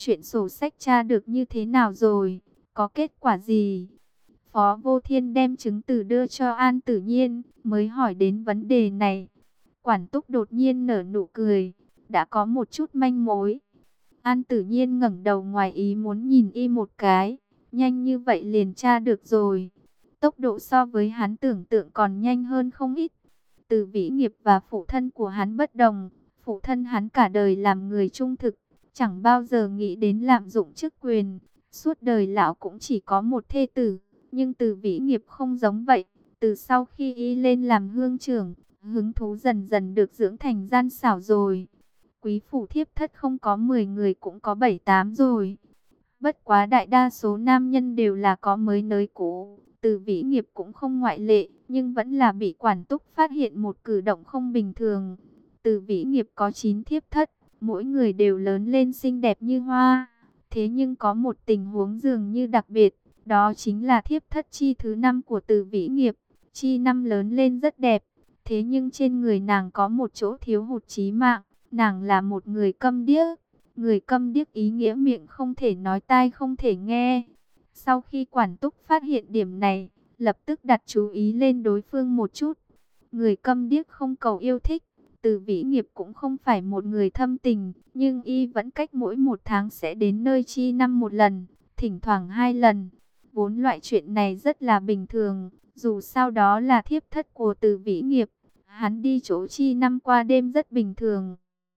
chuyện sổ sách tra được như thế nào rồi, có kết quả gì? Phó Vô Thiên đem chứng từ đưa cho An Tử Nhiên, mới hỏi đến vấn đề này. Quản túc đột nhiên nở nụ cười, đã có một chút manh mối. An Tử Nhiên ngẩng đầu ngoài ý muốn nhìn y một cái, nhanh như vậy liền tra được rồi. Tốc độ so với hắn tưởng tượng còn nhanh hơn không ít. Từ Vĩ Nghiệp và phụ thân của hắn bất đồng, phụ thân hắn cả đời làm người trung thực, chẳng bao giờ nghĩ đến lạm dụng chức quyền. Suốt đời lão cũng chỉ có một thê tử, nhưng Từ Vĩ Nghiệp không giống vậy. Từ sau khi y lên làm hương trưởng, hứng thú dần dần được dưỡng thành gian xảo rồi. Quý phủ thiếp thất không có 10 người cũng có 7-8 rồi. Bất quá đại đa số nam nhân đều là có mới nới cũ. Từ Vĩ Nghiệp cũng không ngoại lệ, nhưng vẫn là bị quản túc phát hiện một cử động không bình thường. Từ Vĩ Nghiệp có 9 thiếp thất, mỗi người đều lớn lên xinh đẹp như hoa. Thế nhưng có một tình huống dường như đặc biệt, đó chính là thiếp thất chi thứ 5 của Từ Vĩ Nghiệp. Chi năm lớn lên rất đẹp, thế nhưng trên người nàng có một chỗ thiếu hụt chí mạng, nàng là một người câm điếc. Người câm điếc ý nghĩa miệng không thể nói, tai không thể nghe. Sau khi quản túc phát hiện điểm này, lập tức đặt chú ý lên đối phương một chút. Người câm điếc không cầu yêu thích, Từ Vĩ Nghiệp cũng không phải một người thâm tình, nhưng y vẫn cách mỗi 1 tháng sẽ đến nơi chi năm một lần, thỉnh thoảng 2 lần. Vốn loại chuyện này rất là bình thường, dù sao đó là thiếp thất của Từ Vĩ Nghiệp, hắn đi chỗ chi năm qua đêm rất bình thường.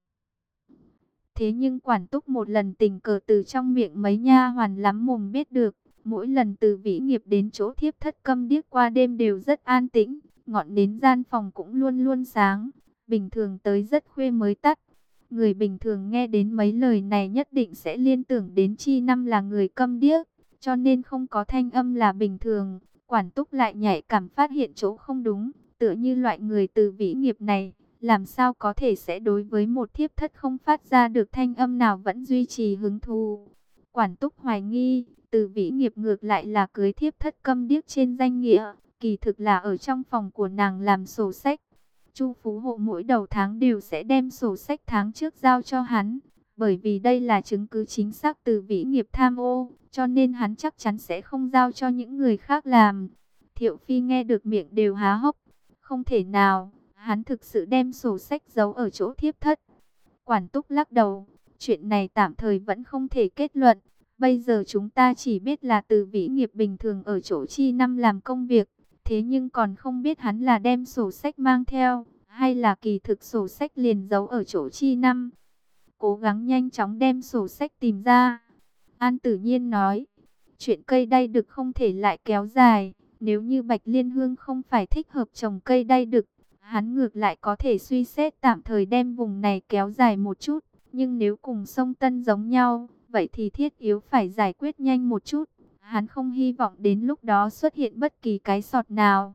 Thế nhưng quản túc một lần tình cờ từ trong miệng mấy nha hoàn lắm mồm biết được, mỗi lần Từ Vĩ Nghiệp đến chỗ thiếp thất câm điếc qua đêm đều rất an tĩnh, ngọn nến gian phòng cũng luôn luôn sáng, bình thường tới rất khuya mới tắt. Người bình thường nghe đến mấy lời này nhất định sẽ liên tưởng đến chi năm là người câm điếc, cho nên không có thanh âm là bình thường. Quản túc lại nhạy cảm phát hiện chỗ không đúng, tựa như loại người Từ Vĩ Nghiệp này, làm sao có thể sẽ đối với một thiếp thất không phát ra được thanh âm nào vẫn duy trì hứng thú. Quản túc hoài nghi, Từ Vĩ Nghiệp ngược lại là cưới thiếp thất câm điếc trên danh nghĩa, kỳ thực là ở trong phòng của nàng làm sổ sách. Chu Phú Hộ mỗi đầu tháng đều sẽ đem sổ sách tháng trước giao cho hắn, bởi vì đây là chứng cứ chính xác Từ Vĩ Nghiệp tham ô, cho nên hắn chắc chắn sẽ không giao cho những người khác làm. Thiệu Phi nghe được miệng đều há hốc, không thể nào, hắn thực sự đem sổ sách giấu ở chỗ thiếp thất. Quản túc lắc đầu, chuyện này tạm thời vẫn không thể kết luận. Bây giờ chúng ta chỉ biết là Từ Vĩ Nghiệp bình thường ở chỗ chi năm làm công việc, thế nhưng còn không biết hắn là đem sổ sách mang theo, hay là kỳ thực sổ sách liền giấu ở chỗ chi năm. Cố gắng nhanh chóng đem sổ sách tìm ra. An Tử Nhiên nói, chuyện cây đay đực không thể lại kéo dài. Nếu như Bạch Liên Hương không phải thích hợp trồng cây đay đực, hắn ngược lại có thể suy xét tạm thời đem vùng này kéo dài một chút. Nhưng nếu cùng sông Tân giống nhau, vậy thì thiết yếu phải giải quyết nhanh một chút. Hắn không hy vọng đến lúc đó xuất hiện bất kỳ cái sọt nào.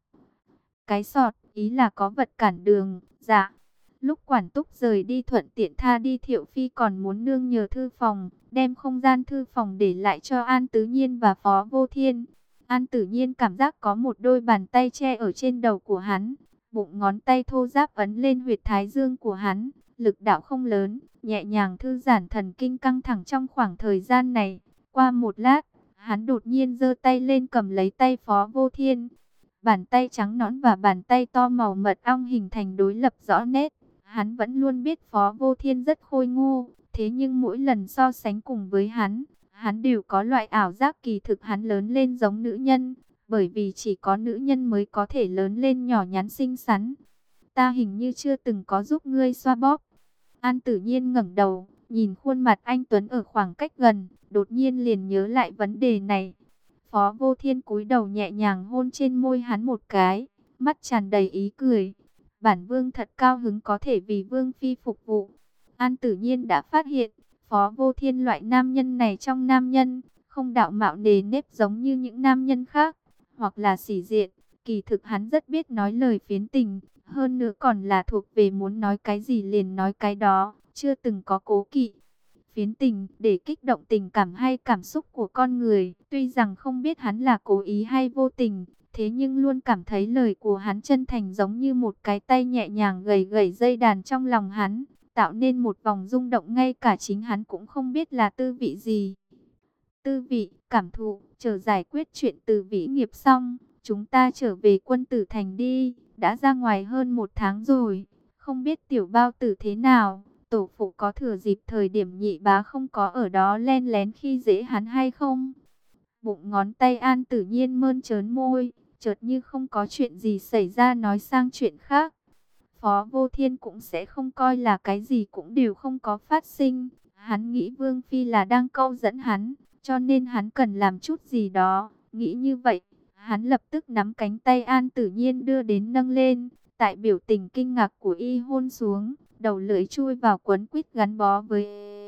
Cái sọt, ý là có vật cản đường, dạ. Lúc quản túc rời đi thuận tiện tha đi Thiệu Phi còn muốn nương nhờ thư phòng, đem không gian thư phòng để lại cho An Tứ Nhiên và Phó Vô Thiên. An Tử Nhiên cảm giác có một đôi bàn tay che ở trên đầu của hắn, bụng ngón tay thô ráp ấn lên huyệt thái dương của hắn, lực đạo không lớn, nhẹ nhàng thư giãn thần kinh căng thẳng trong khoảng thời gian này. Qua một lát, hắn đột nhiên giơ tay lên cầm lấy tay Phó Vô Thiên. Bàn tay trắng nõn và bàn tay to màu mật ong hình thành đối lập rõ nét. Hắn vẫn luôn biết Phó Vô Thiên rất khôi ngô, thế nhưng mỗi lần so sánh cùng với hắn đều có loại ảo giác kỳ thực hắn lớn lên giống nữ nhân, bởi vì chỉ có nữ nhân mới có thể lớn lên nhỏ nhắn xinh xắn. Ta hình như chưa từng có giúp ngươi xoa bóp. An Tử Nhiên ngẩng đầu, nhìn khuôn mặt anh Tuấn ở khoảng cách gần, đột nhiên liền nhớ lại vấn đề này. Phó Vô Thiên cúi đầu nhẹ nhàng hôn trên môi hắn một cái, mắt tràn đầy ý cười. Bản vương thật cao hứng có thể vì vương phi phục vụ. An Tử Nhiên đã phát hiện, Phó Vô Thiên loại nam nhân này trong nam nhân, không đạo mạo nề nếp giống như những nam nhân khác, hoặc là sĩ diện. Kỳ thực hắn rất biết nói lời phiến tình, hơn nữa còn là thuộc về muốn nói cái gì liền nói cái đó, chưa từng có cố kỵ. Phiến tình để kích động tình cảm hay cảm xúc của con người, tuy rằng không biết hắn là cố ý hay vô tình, thế nhưng luôn cảm thấy lời của hắn chân thành giống như một cái tay nhẹ nhàng gẩy gẩy dây đàn trong lòng hắn. tạo nên một vòng rung động ngay cả chính hắn cũng không biết là tư vị gì. Tư vị, cảm thụ, chờ giải quyết chuyện từ vĩ nghiệp xong, chúng ta trở về Quân Tử Thành đi, đã ra ngoài hơn 1 tháng rồi, không biết tiểu bao tử thế nào, tổ phụ có thừa dịp thời điểm nhị bá không có ở đó len lén khi dễ hắn hay không? Bụng ngón tay An Tử Nhiên mơn trớn môi, chợt như không có chuyện gì xảy ra nói sang chuyện khác. Phó Vô Thiên cũng sẽ không coi là cái gì cũng đều không có phát sinh. Hắn nghĩ Vương Phi là đang câu dẫn hắn, cho nên hắn cần làm chút gì đó. Nghĩ như vậy, hắn lập tức nắm cánh tay An Tử Nhiên đưa đến nâng lên. Tại biểu tình kinh ngạc của y hôn xuống, đầu lưỡi chui vào quấn quýt gắn bó với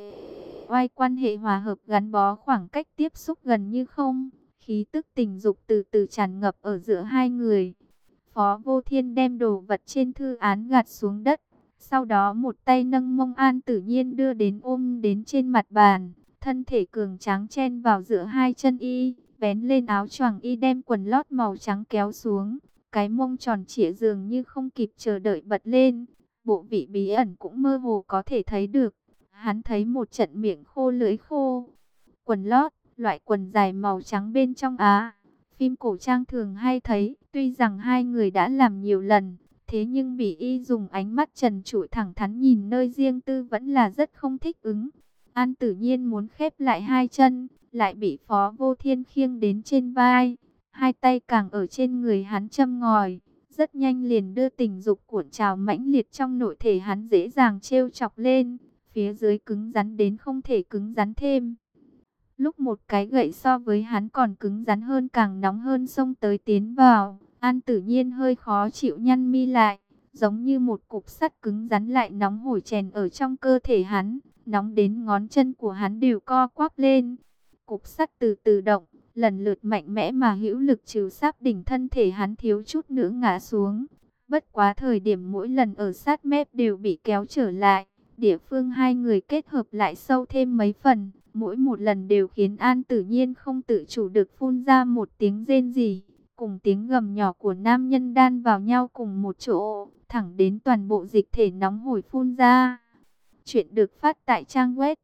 oai, quan hệ hòa hợp gắn bó, khoảng cách tiếp xúc gần như không. Khí tức tình dục từ từ tràn ngập ở giữa hai người. Phó Vô Thiên đem đồ vật trên thư án gạt xuống đất. Sau đó một tay nâng mông An Tử Nhiên đưa đến ôm đến trên mặt bàn. Thân thể cường tráng chen vào giữa hai chân y. Vén lên áo choàng y đem quần lót màu trắng kéo xuống. Cái mông tròn trịa dường như không kịp chờ đợi bật lên. Bộ vị bí ẩn cũng mơ hồ có thể thấy được. Hắn thấy một trận miệng khô lưỡi khô. Quần lót, loại quần dài màu trắng bên trong á. Phim cổ trang thường hay thấy, tuy rằng hai người đã làm nhiều lần, thế nhưng bị y dùng ánh mắt trần trụi thẳng thắn nhìn nơi riêng tư vẫn là rất không thích ứng. An Tử Nhiên muốn khép lại hai chân, lại bị Phó Vô Thiên khiêng đến trên vai. Hai tay càng ở trên người hắn châm ngòi, rất nhanh liền đưa tình dục cuộn trào mãnh liệt trong nội thể hắn dễ dàng trêu chọc lên. Phía dưới cứng rắn đến không thể cứng rắn thêm. Lúc một cái gậy so với hắn còn cứng rắn hơn càng nóng hơn xông tới tiến vào, An Tử Nhiên hơi khó chịu nhăn mi lại, giống như một cục sắt cứng rắn lại nóng hổi chèn ở trong cơ thể hắn, nóng đến ngón chân của hắn đều co quắp lên. Cục sắt từ từ động, lần lượt mạnh mẽ mà hữu lực trừ sáp đỉnh thân thể hắn thiếu chút nữa ngã xuống. Bất quá thời điểm mỗi lần ở sát mép đều bị kéo trở lại, địa phương hai người kết hợp lại sâu thêm mấy phần. Mỗi một lần đều khiến An Tử Nhiên không tự chủ được phun ra một tiếng rên rỉ, cùng tiếng gầm nhỏ của nam nhân đan vào nhau cùng một chỗ, thẳng đến toàn bộ dịch thể nóng hổi phun ra. Chuyện được phát tại trang web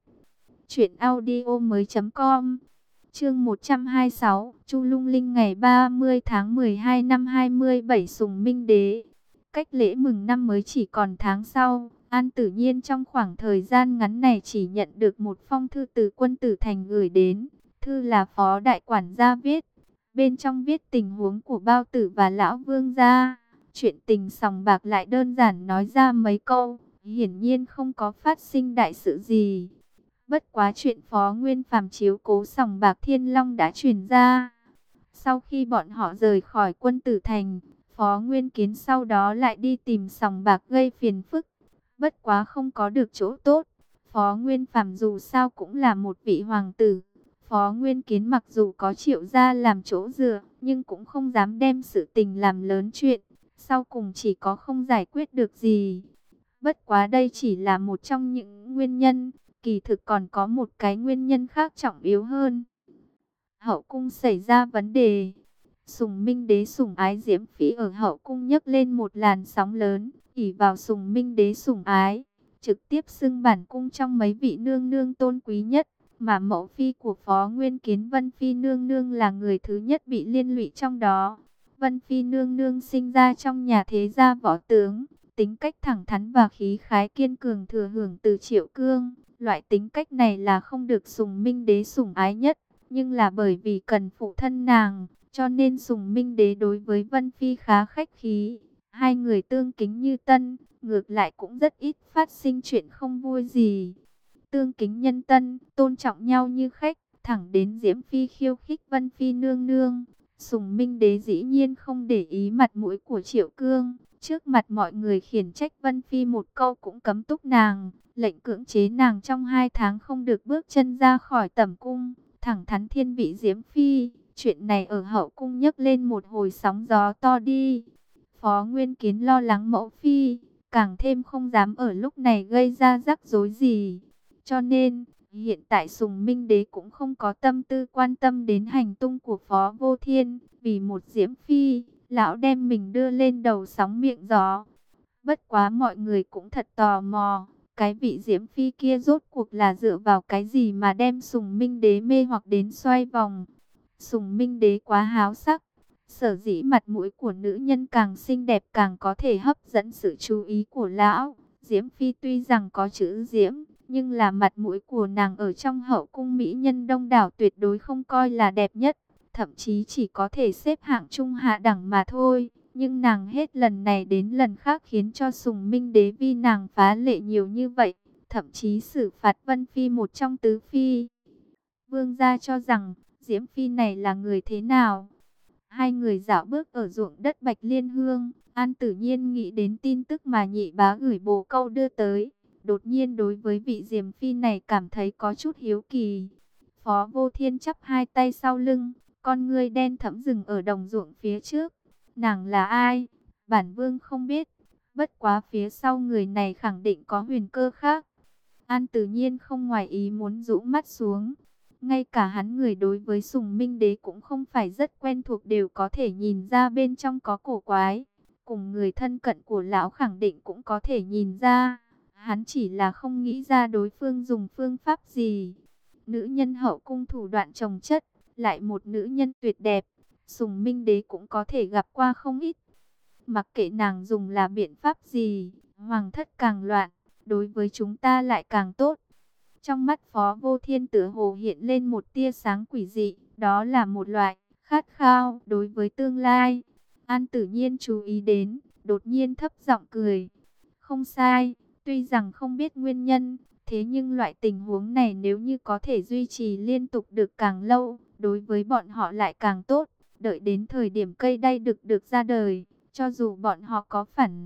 truyệnaudiomoi.com. Chương 126, Chu Lung Linh ngày 30 tháng 12 năm 27 Sùng Minh Đế. Cách lễ mừng năm mới chỉ còn tháng sau, An Tử Nhiên trong khoảng thời gian ngắn này chỉ nhận được một phong thư từ Quân Tử Thành gửi đến. Thư là Phó Đại Quản gia viết. Bên trong viết tình huống của Bao Tử và Lão Vương gia. Chuyện tình sòng bạc lại đơn giản nói ra mấy câu. Hiển nhiên không có phát sinh đại sự gì. Bất quá chuyện Phó Nguyên Phàm chiếu cố sòng bạc Thiên Long đã truyền ra. Sau khi bọn họ rời khỏi Quân Tử Thành, Phó Nguyên Kiến sau đó lại đi tìm sòng bạc gây phiền phức. Bất quá không có được chỗ tốt. Phó Nguyên Phàm dù sao cũng là một vị hoàng tử. Phó Nguyên Kiến mặc dù có Triệu gia làm chỗ dựa, nhưng cũng không dám đem sự tình làm lớn chuyện. Sau cùng chỉ có không giải quyết được gì. Bất quá đây chỉ là một trong những nguyên nhân. Kỳ thực còn có một cái nguyên nhân khác trọng yếu hơn. Hậu cung xảy ra vấn đề. Sùng Minh Đế sủng ái Diễm Phi ở hậu cung nhấc lên một làn sóng lớn. ỷ vào Sùng Minh Đế sủng ái, trực tiếp xưng bản cung trong mấy vị nương nương tôn quý nhất. Mà mẫu phi của Phó Nguyên Kiến Vân Phi nương nương là người thứ nhất bị liên lụy trong đó. Vân Phi nương nương sinh ra trong nhà thế gia võ tướng, tính cách thẳng thắn và khí khái kiên cường thừa hưởng từ Triệu Cương. Loại tính cách này là không được Sùng Minh Đế sủng ái nhất, nhưng là bởi vì cần phụ thân nàng, cho nên Sùng Minh Đế đối với Vân Phi khá khách khí. Hai người tương kính như tân, ngược lại cũng rất ít phát sinh chuyện không vui gì. Tương kính nhân tân, tôn trọng nhau như khách, thẳng đến Diễm Phi khiêu khích Vân Phi nương nương. Sùng Minh Đế dĩ nhiên không để ý mặt mũi của Triệu Cương, trước mặt mọi người khiển trách Vân Phi một câu cũng cấm túc nàng, lệnh cưỡng chế nàng trong 2 tháng không được bước chân ra khỏi tẩm cung, thẳng thắn thiên vị Diễm Phi. Chuyện này ở hậu cung nhấc lên một hồi sóng gió to đi. Phó Nguyên Kiến lo lắng mẫu phi, càng thêm không dám ở lúc này gây ra rắc rối gì. Cho nên, hiện tại Sùng Minh Đế cũng không có tâm tư quan tâm đến hành tung của Phó Vô Thiên. Vì một Diễm Phi, lão đem mình đưa lên đầu sóng miệng gió. Bất quá mọi người cũng thật tò mò, Cái vị Diễm Phi kia rốt cuộc là dựa vào cái gì mà đem Sùng Minh Đế mê hoặc đến xoay vòng. Sùng Minh Đế quá háo sắc. Sở dĩ mặt mũi của nữ nhân càng xinh đẹp càng có thể hấp dẫn sự chú ý của lão. Diễm Phi tuy rằng có chữ Diễm, nhưng là mặt mũi của nàng ở trong hậu cung mỹ nhân đông đảo tuyệt đối không coi là đẹp nhất. Thậm chí chỉ có thể xếp hạng trung hạ đẳng mà thôi. Nhưng nàng hết lần này đến lần khác khiến cho Sùng Minh Đế vì nàng phá lệ nhiều như vậy. Thậm chí xử phạt Vân Phi một trong tứ phi. Vương gia cho rằng Diễm Phi này là người thế nào? Hai người dạo bước ở ruộng đất Bạch Liên Hương. An Tử Nhiên nghĩ đến tin tức mà nhị bá gửi bồ câu đưa tới. Đột nhiên đối với vị Diễm Phi này cảm thấy có chút hiếu kỳ. Phó Vô Thiên chắp hai tay sau lưng. Con ngươi đen thẫm dừng ở đồng ruộng phía trước. Nàng là ai? Bản vương không biết. Bất quá phía sau người này khẳng định có huyền cơ khác. An Tử Nhiên không ngoài ý muốn rũ mắt xuống. Ngay cả hắn người đối với Sùng Minh Đế cũng không phải rất quen thuộc đều có thể nhìn ra bên trong có cổ quái. Cùng người thân cận của lão khẳng định cũng có thể nhìn ra. Hắn chỉ là không nghĩ ra đối phương dùng phương pháp gì. Nữ nhân hậu cung thủ đoạn chồng chất, lại một nữ nhân tuyệt đẹp. Sùng Minh Đế cũng có thể gặp qua không ít. Mặc kệ nàng dùng là biện pháp gì, hoàng thất càng loạn, đối với chúng ta lại càng tốt. Trong mắt Phó Vô Thiên tựa hồ hiện lên một tia sáng quỷ dị, đó là một loại khát khao đối với tương lai. An Tử Nhiên chú ý đến, đột nhiên thấp giọng cười. Không sai, tuy rằng không biết nguyên nhân, thế nhưng loại tình huống này nếu như có thể duy trì liên tục được càng lâu, đối với bọn họ lại càng tốt. Đợi đến thời điểm cây đay được ra đời, cho dù bọn họ có phản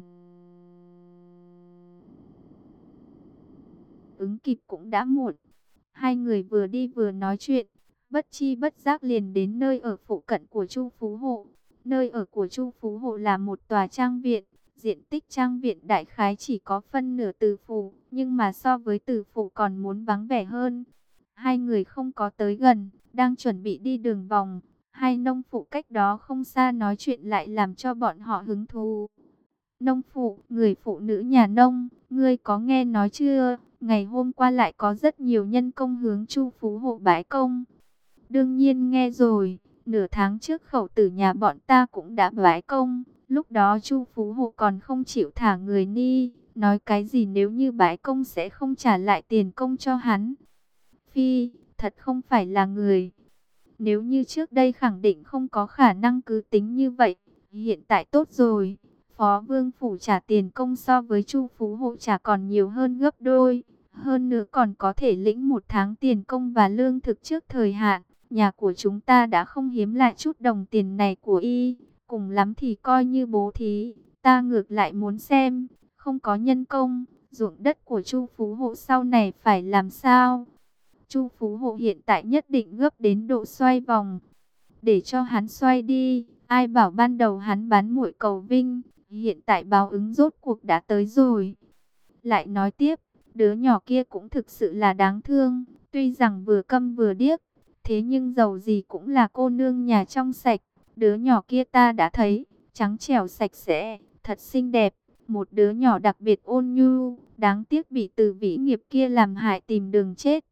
ứng kịp cũng đã muộn. Hai người vừa đi vừa nói chuyện, bất chi bất giác liền đến nơi ở phụ cận của Chu Phú Hộ. Nơi ở của Chu Phú Hộ là một tòa trang viện, diện tích trang viện đại khái chỉ có phân nửa Từ Phủ, nhưng mà so với Từ Phủ còn muốn vắng vẻ hơn. Hai người không có tới gần, đang chuẩn bị đi đường vòng. Hai nông phụ cách đó không xa nói chuyện lại làm cho bọn họ hứng thú. Nông phụ, người phụ nữ nhà nông, ngươi có nghe nói chưa? Ngày hôm qua lại có rất nhiều nhân công hướng Chu Phú Hộ bái công. Đương nhiên nghe rồi, nửa tháng trước khẩu tử nhà bọn ta cũng đã bái công. Lúc đó Chu Phú Hộ còn không chịu thả người đi, nói cái gì nếu như bái công sẽ không trả lại tiền công cho hắn. Phi, thật không phải là người. Nếu như trước đây khẳng định không có khả năng cứ tính như vậy, hiện tại tốt rồi. Phó Vương Phủ trả tiền công so với Chu Phú Hộ trả còn nhiều hơn gấp đôi. Hơn nữa còn có thể lĩnh một tháng tiền công và lương thực trước thời hạn. Nhà của chúng ta đã không hiếm lại chút đồng tiền này của y. Cùng lắm thì coi như bố thí. Ta ngược lại muốn xem, không có nhân công, ruộng đất của Chu Phú Hộ sau này phải làm sao? Chu Phú Hộ hiện tại nhất định gấp đến độ xoay vòng. Để cho hắn xoay đi, ai bảo ban đầu hắn bán muội cầu vinh, hiện tại báo ứng rốt cuộc đã tới rồi. Lại nói tiếp, đứa nhỏ kia cũng thực sự là đáng thương, tuy rằng vừa câm vừa điếc, thế nhưng dầu gì cũng là cô nương nhà trong sạch. Đứa nhỏ kia ta đã thấy, trắng trẻo sạch sẽ, thật xinh đẹp, một đứa nhỏ đặc biệt ôn nhu, đáng tiếc bị Từ Vĩ Nghiệp kia làm hại tìm đường chết.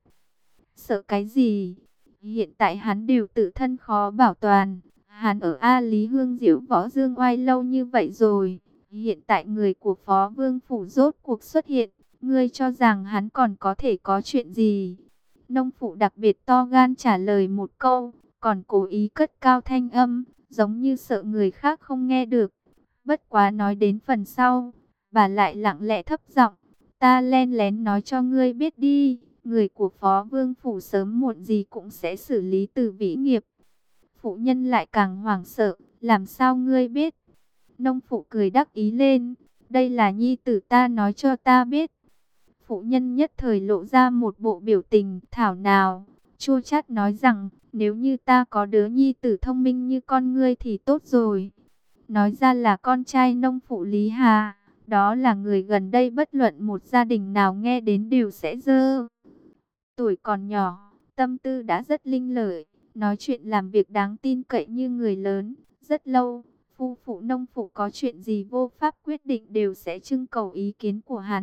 Sợ cái gì? Hiện tại hắn đều tự thân khó bảo toàn. Hắn ở A Lý Hương diễu võ dương oai lâu như vậy rồi. Hiện tại người của Phó Vương Phủ rốt cuộc xuất hiện. Ngươi cho rằng hắn còn có thể có chuyện gì? Nông phụ đặc biệt to gan trả lời một câu, còn cố ý cất cao thanh âm, giống như sợ người khác không nghe được. Bất quá nói đến phần sau, bà lại lặng lẽ thấp giọng, ta len lén nói cho ngươi biết đi. Người của Phó Vương Phủ sớm muộn gì cũng sẽ xử lý Từ Vĩ Nghiệp. Phụ nhân lại càng hoảng sợ, làm sao ngươi biết? Nông phụ cười đắc ý lên, đây là nhi tử ta nói cho ta biết. Phụ nhân nhất thời lộ ra một bộ biểu tình thảo nào, chua chát nói rằng, nếu như ta có đứa nhi tử thông minh như con ngươi thì tốt rồi. Nói ra là con trai nông phụ Lý Hà, đó là người gần đây bất luận một gia đình nào nghe đến đều sẽ dơ. Tuổi còn nhỏ, tâm tư đã rất linh lợi, nói chuyện làm việc đáng tin cậy như người lớn. Rất lâu, phu phụ nông phụ có chuyện gì vô pháp quyết định đều sẽ trưng cầu ý kiến của hắn.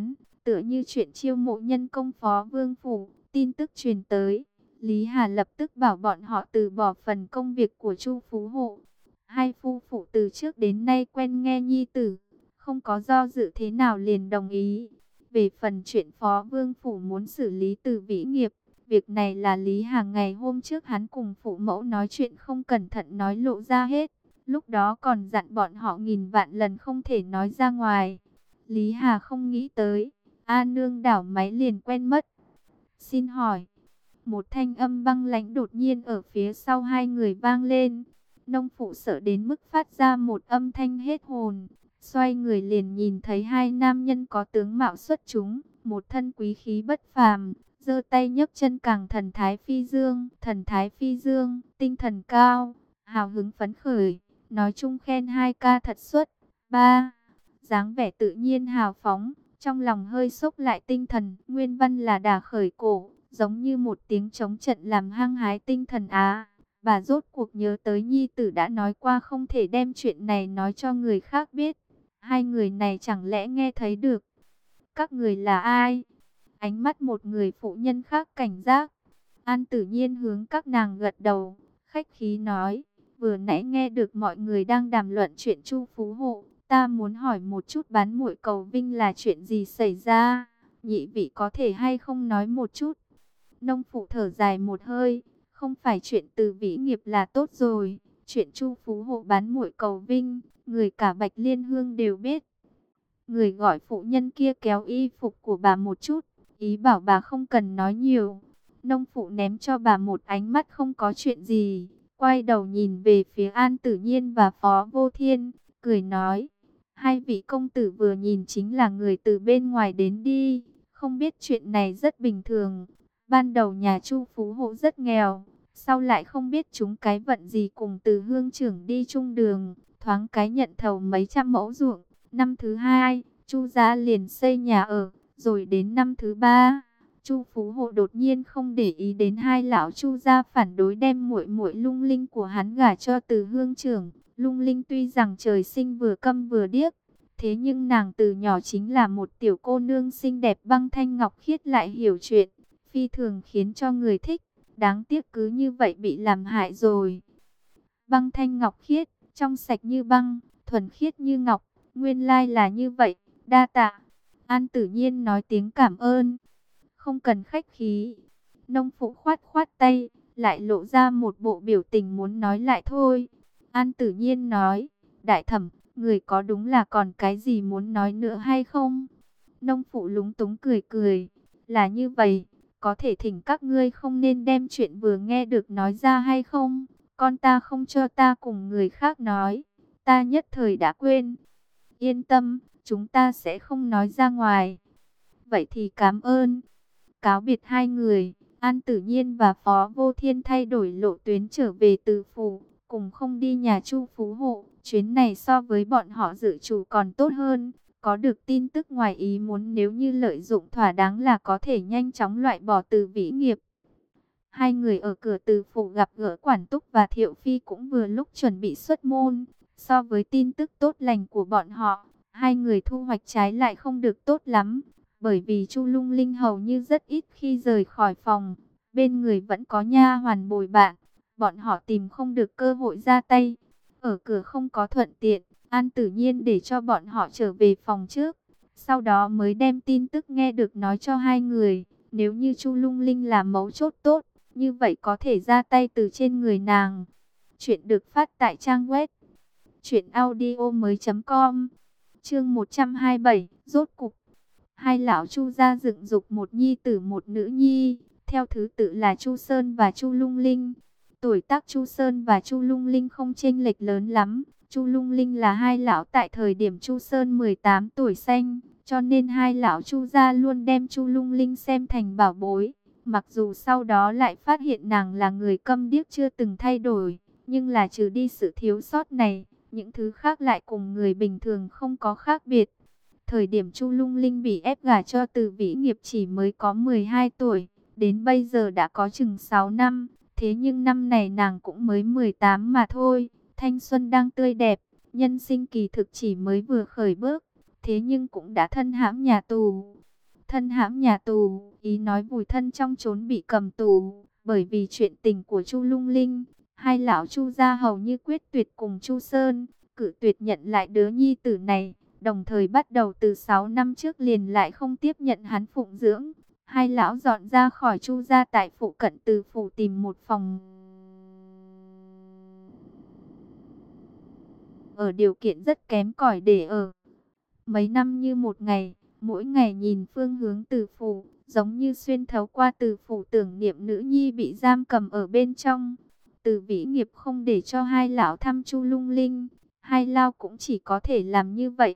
tựa như chuyện chiêu mộ nhân công phó vương phủ. Tin tức truyền tới, Lý Hà lập tức bảo bọn họ từ bỏ phần công việc của Chu Phú Hộ. Hai phu phụ từ trước đến nay quen nghe nhi tử, không có do dự thế nào liền đồng ý. Về phần chuyện phó vương phủ muốn xử lý Từ Vĩ Nghiệp, việc này là Lý Hà ngày hôm trước hắn cùng phụ mẫu nói chuyện không cẩn thận nói lộ ra hết. Lúc đó còn dặn bọn họ nghìn vạn lần không thể nói ra ngoài. Lý Hà không nghĩ tới, A Nương đảo máy liền quen mất. Xin hỏi, một thanh âm băng lãnh đột nhiên ở phía sau hai người vang lên. Nông phụ sợ đến mức phát ra một âm thanh hết hồn. Xoay người liền nhìn thấy hai nam nhân có tướng mạo xuất chúng, một thân quý khí bất phàm, giơ tay nhấc chân càng thần thái phi dương, tinh thần cao, hào hứng phấn khởi, nói chung khen hai ca thật xuất. Ba, dáng vẻ tự nhiên hào phóng, trong lòng hơi sốc lại tinh thần, nguyên văn là đà khởi cổ, giống như một tiếng trống trận làm hăng hái tinh thần á. Bà rốt cuộc nhớ tới nhi tử đã nói qua không thể đem chuyện này nói cho người khác biết. Hai người này chẳng lẽ nghe thấy được? Các người là ai? Ánh mắt một người phụ nhân khác cảnh giác. An Tử Nhiên hướng các nàng gật đầu, khách khí nói, vừa nãy nghe được mọi người đang đàm luận chuyện Chu Phú Hộ, ta muốn hỏi một chút bán muội cầu vinh là chuyện gì xảy ra, nhị vị có thể hay không nói một chút? Nông phụ thở dài một hơi, không phải chuyện Từ Vĩ Nghiệp là tốt rồi, chuyện Chu Phú Hộ bán muội cầu vinh, người cả Bạch Liên Hương đều biết. Người gọi phụ nhân kia kéo y phục của bà một chút, ý bảo bà không cần nói nhiều. Nông phụ ném cho bà một ánh mắt không có chuyện gì, quay đầu nhìn về phía An Tử Nhiên và Phó Vô Thiên, cười nói, hai vị công tử vừa nhìn chính là người từ bên ngoài đến đi, không biết chuyện này rất bình thường. Ban đầu nhà Chu Phú Hộ rất nghèo, sau lại không biết chúng cái vận gì cùng Từ Hương trưởng đi chung đường, thoáng cái nhận thầu mấy trăm mẫu ruộng. Năm thứ hai, Chu gia liền xây nhà ở, rồi đến năm thứ ba, Chu Phú Hộ đột nhiên không để ý đến hai lão Chu gia phản đối đem muội muội Lung Linh của hắn gả cho Từ Hương trưởng. Lung Linh tuy rằng trời sinh vừa câm vừa điếc, thế nhưng nàng từ nhỏ chính là một tiểu cô nương xinh đẹp băng thanh ngọc khiết lại hiểu chuyện, phi thường khiến cho người thích. Đáng tiếc cứ như vậy bị làm hại rồi. Băng thanh ngọc khiết, trong sạch như băng, thuần khiết như ngọc, nguyên lai là như vậy, đa tạ. An Tử Nhiên nói tiếng cảm ơn. Không cần khách khí. Nông phụ khoát khoát tay, lại lộ ra một bộ biểu tình muốn nói lại thôi. An Tử Nhiên nói, đại thẩm, người có đúng là còn cái gì muốn nói nữa hay không? Nông phụ lúng túng cười cười, là như vậy, có thể thỉnh các ngươi không nên đem chuyện vừa nghe được nói ra hay không? Con ta không cho ta cùng người khác nói, ta nhất thời đã quên. Yên tâm, chúng ta sẽ không nói ra ngoài. Vậy thì cảm ơn. Cáo biệt hai người, An Tử Nhiên và Phó Vô Thiên thay đổi lộ tuyến trở về Từ phủ, cùng không đi nhà Chu Phú Hộ. Chuyến này so với bọn họ dự trù còn tốt hơn. Có được tin tức ngoài ý muốn, nếu như lợi dụng thỏa đáng là có thể nhanh chóng loại bỏ Từ Vĩ Nghiệp. Hai người ở cửa Từ phủ gặp gỡ Quản Túc và Thiệu Phi cũng vừa lúc chuẩn bị xuất môn. So với tin tức tốt lành của bọn họ, hai người thu hoạch trái lại không được tốt lắm. Bởi vì Chu Lung Linh hầu như rất ít khi rời khỏi phòng, bên người vẫn có nha hoàn bồi bạn, bọn họ tìm không được cơ hội ra tay. Ở cửa không có thuận tiện, An Tử Nhiên để cho bọn họ trở về phòng trước, sau đó mới đem tin tức nghe được nói cho hai người. Nếu như Chu Lung Linh là mấu chốt tốt, như vậy có thể ra tay từ trên người nàng. Chuyện được phát tại trang web truyệnaudiomoi.com. Chương 127, rốt cục hai lão Chu gia dựng dục một nhi tử một nữ nhi, theo thứ tự là Chu Sơn và Chu Lung Linh. Tuổi tác Chu Sơn và Chu Lung Linh không chênh lệch lớn lắm. Chu Lung Linh là hai lão tại thời điểm Chu Sơn 18 tuổi sanh, cho nên hai lão Chu gia luôn đem Chu Lung Linh xem thành bảo bối. Mặc dù sau đó lại phát hiện nàng là người câm điếc chưa từng thay đổi, nhưng là trừ đi sự thiếu sót này, những thứ khác lại cùng người bình thường không có khác biệt. Thời điểm Chu Lung Linh bị ép gả cho Từ Vĩ Nghiệp chỉ mới có 12 tuổi, đến bây giờ đã có chừng 6 năm, thế nhưng năm này nàng cũng mới 18 mà thôi, thanh xuân đang tươi đẹp, nhân sinh kỳ thực chỉ mới vừa khởi bước, thế nhưng cũng đã thân hãm nhà tù. thân hãm nhà tù, ý nói vùi thân trong chốn bị cầm tù. Bởi vì chuyện tình của Chu Lung Linh, hai lão Chu gia hầu như quyết tuyệt cùng Chu Sơn, cự tuyệt nhận lại đứa nhi tử này, đồng thời bắt đầu từ 6 năm trước liền lại không tiếp nhận hắn phụng dưỡng. Hai lão dọn ra khỏi Chu gia tại phụ cận Từ phủ tìm một phòng ở điều kiện rất kém cỏi để ở. Mấy năm như một ngày, mỗi ngày nhìn phương hướng Từ phủ, giống như xuyên thấu qua Từ phủ tưởng niệm nữ nhi bị giam cầm ở bên trong. Từ Vĩ Nghiệp không để cho hai lão thăm Chu Lung Linh, hai lão cũng chỉ có thể làm như vậy.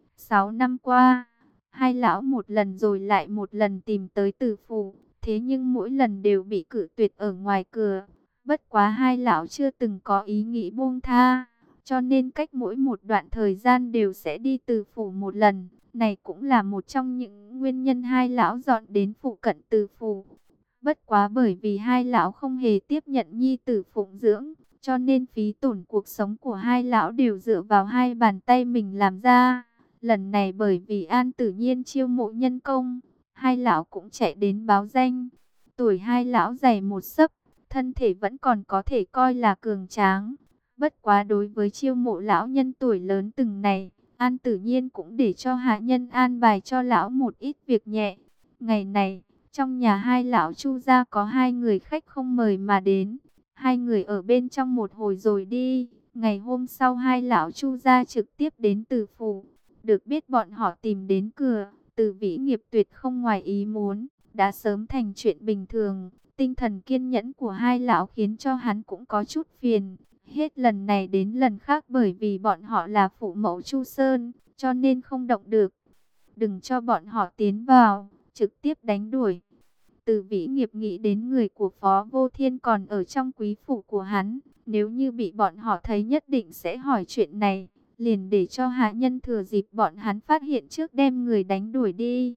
6 năm qua, hai lão một lần rồi lại một lần tìm tới Từ phủ, thế nhưng mỗi lần đều bị cự tuyệt ở ngoài cửa. Bất quá hai lão chưa từng có ý nghĩ buông tha, cho nên cách mỗi một đoạn thời gian đều sẽ đi Từ phủ một lần. Này cũng là một trong những nguyên nhân hai lão dọn đến phụ cận Từ phủ. Bất quá bởi vì hai lão không hề tiếp nhận nhi tử phụng dưỡng, cho nên phí tổn cuộc sống của hai lão đều dựa vào hai bàn tay mình làm ra. Lần này bởi vì An Tử Nhiên chiêu mộ nhân công, hai lão cũng chạy đến báo danh. Tuổi hai lão dày một xấp, thân thể vẫn còn có thể coi là cường tráng. Bất quá đối với chiêu mộ lão nhân tuổi lớn từng này, An Tử Nhiên cũng để cho hạ nhân an bài cho lão một ít việc nhẹ. Ngày này, trong nhà hai lão Chu gia có hai người khách không mời mà đến. Hai người ở bên trong một hồi rồi đi. Ngày hôm sau hai lão Chu gia trực tiếp đến Từ phủ. Được biết bọn họ tìm đến cửa, Từ Vĩ Nghiệp tuyệt không ngoài ý muốn, đã sớm thành chuyện bình thường. Tinh thần kiên nhẫn của hai lão khiến cho hắn cũng có chút phiền. Hết lần này đến lần khác bởi vì bọn họ là phụ mẫu Chu Sơn, cho nên không động được. Đừng cho bọn họ tiến vào, trực tiếp đánh đuổi. Từ Vĩ Nghiệp nghĩ đến người của Phó Vô Thiên còn ở trong quý phủ của hắn, nếu như bị bọn họ thấy nhất định sẽ hỏi chuyện này, liền để cho hạ nhân thừa dịp bọn hắn phát hiện trước đem người đánh đuổi đi.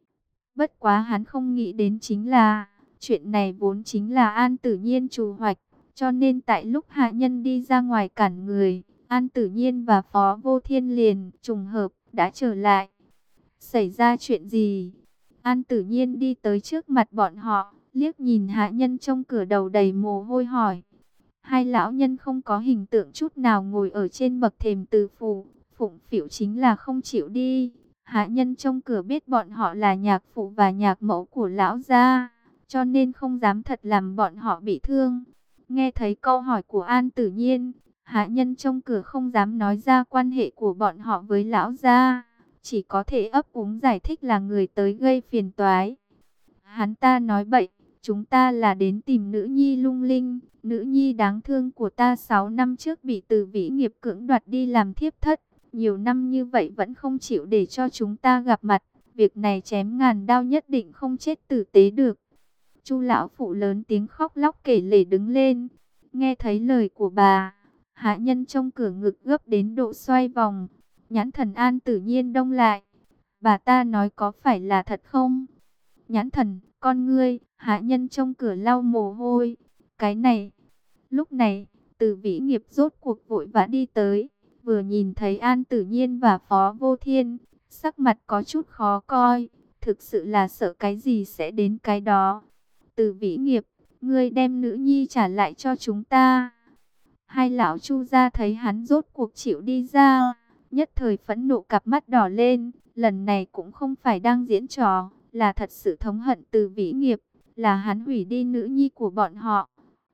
Bất quá hắn không nghĩ đến chính là, chuyện này vốn chính là An Tử Nhiên chủ hoạch, cho nên tại lúc hạ nhân đi ra ngoài cản người, An Tử Nhiên và Phó Vô Thiên liền trùng hợp đã trở lại. Xảy ra chuyện gì? An Tử Nhiên đi tới trước mặt bọn họ, liếc nhìn hạ nhân trong cửa đầu đầy mồ hôi hỏi. Hai lão nhân không có hình tượng chút nào ngồi ở trên bậc thềm Từ phủ, phụng phịu chính là không chịu đi. Hạ nhân trong cửa biết bọn họ là nhạc phụ và nhạc mẫu của lão gia, cho nên không dám thật làm bọn họ bị thương. Nghe thấy câu hỏi của An Tử Nhiên, hạ nhân trong cửa không dám nói ra quan hệ của bọn họ với lão gia, chỉ có thể ấp úng giải thích là người tới gây phiền toái. Hắn ta nói bậy, chúng ta là đến tìm nữ nhi Lung Linh, nữ nhi đáng thương của ta 6 năm trước bị Từ Vĩ Nghiệp cưỡng đoạt đi làm thiếp thất, nhiều năm như vậy vẫn không chịu để cho chúng ta gặp mặt, việc này chém ngàn đao nhất định không chết tử tế được. Chu lão phụ lớn tiếng khóc lóc kể lể đứng lên, nghe thấy lời của bà, hạ nhân trong cửa ngực gấp đến độ xoay vòng, nhãn thần An Tử Nhiên đông lại. Bà ta nói có phải là thật không? Nhãn thần, con ngươi, hạ nhân trong cửa lau mồ hôi. Cái này, lúc này, Từ Vĩ Nghiệp rốt cuộc vội vã đi tới, vừa nhìn thấy An Tử Nhiên và Phó Vô Thiên, sắc mặt có chút khó coi, thực sự là sợ cái gì sẽ đến cái đó. Từ Vĩ Nghiệp, ngươi đem nữ nhi trả lại cho chúng ta. Hai lão Chu gia thấy hắn rốt cuộc chịu đi ra, nhất thời phẫn nộ cặp mắt đỏ lên, lần này cũng không phải đang diễn trò, là thật sự thống hận Từ Vĩ Nghiệp, là hắn hủy đi nữ nhi của bọn họ.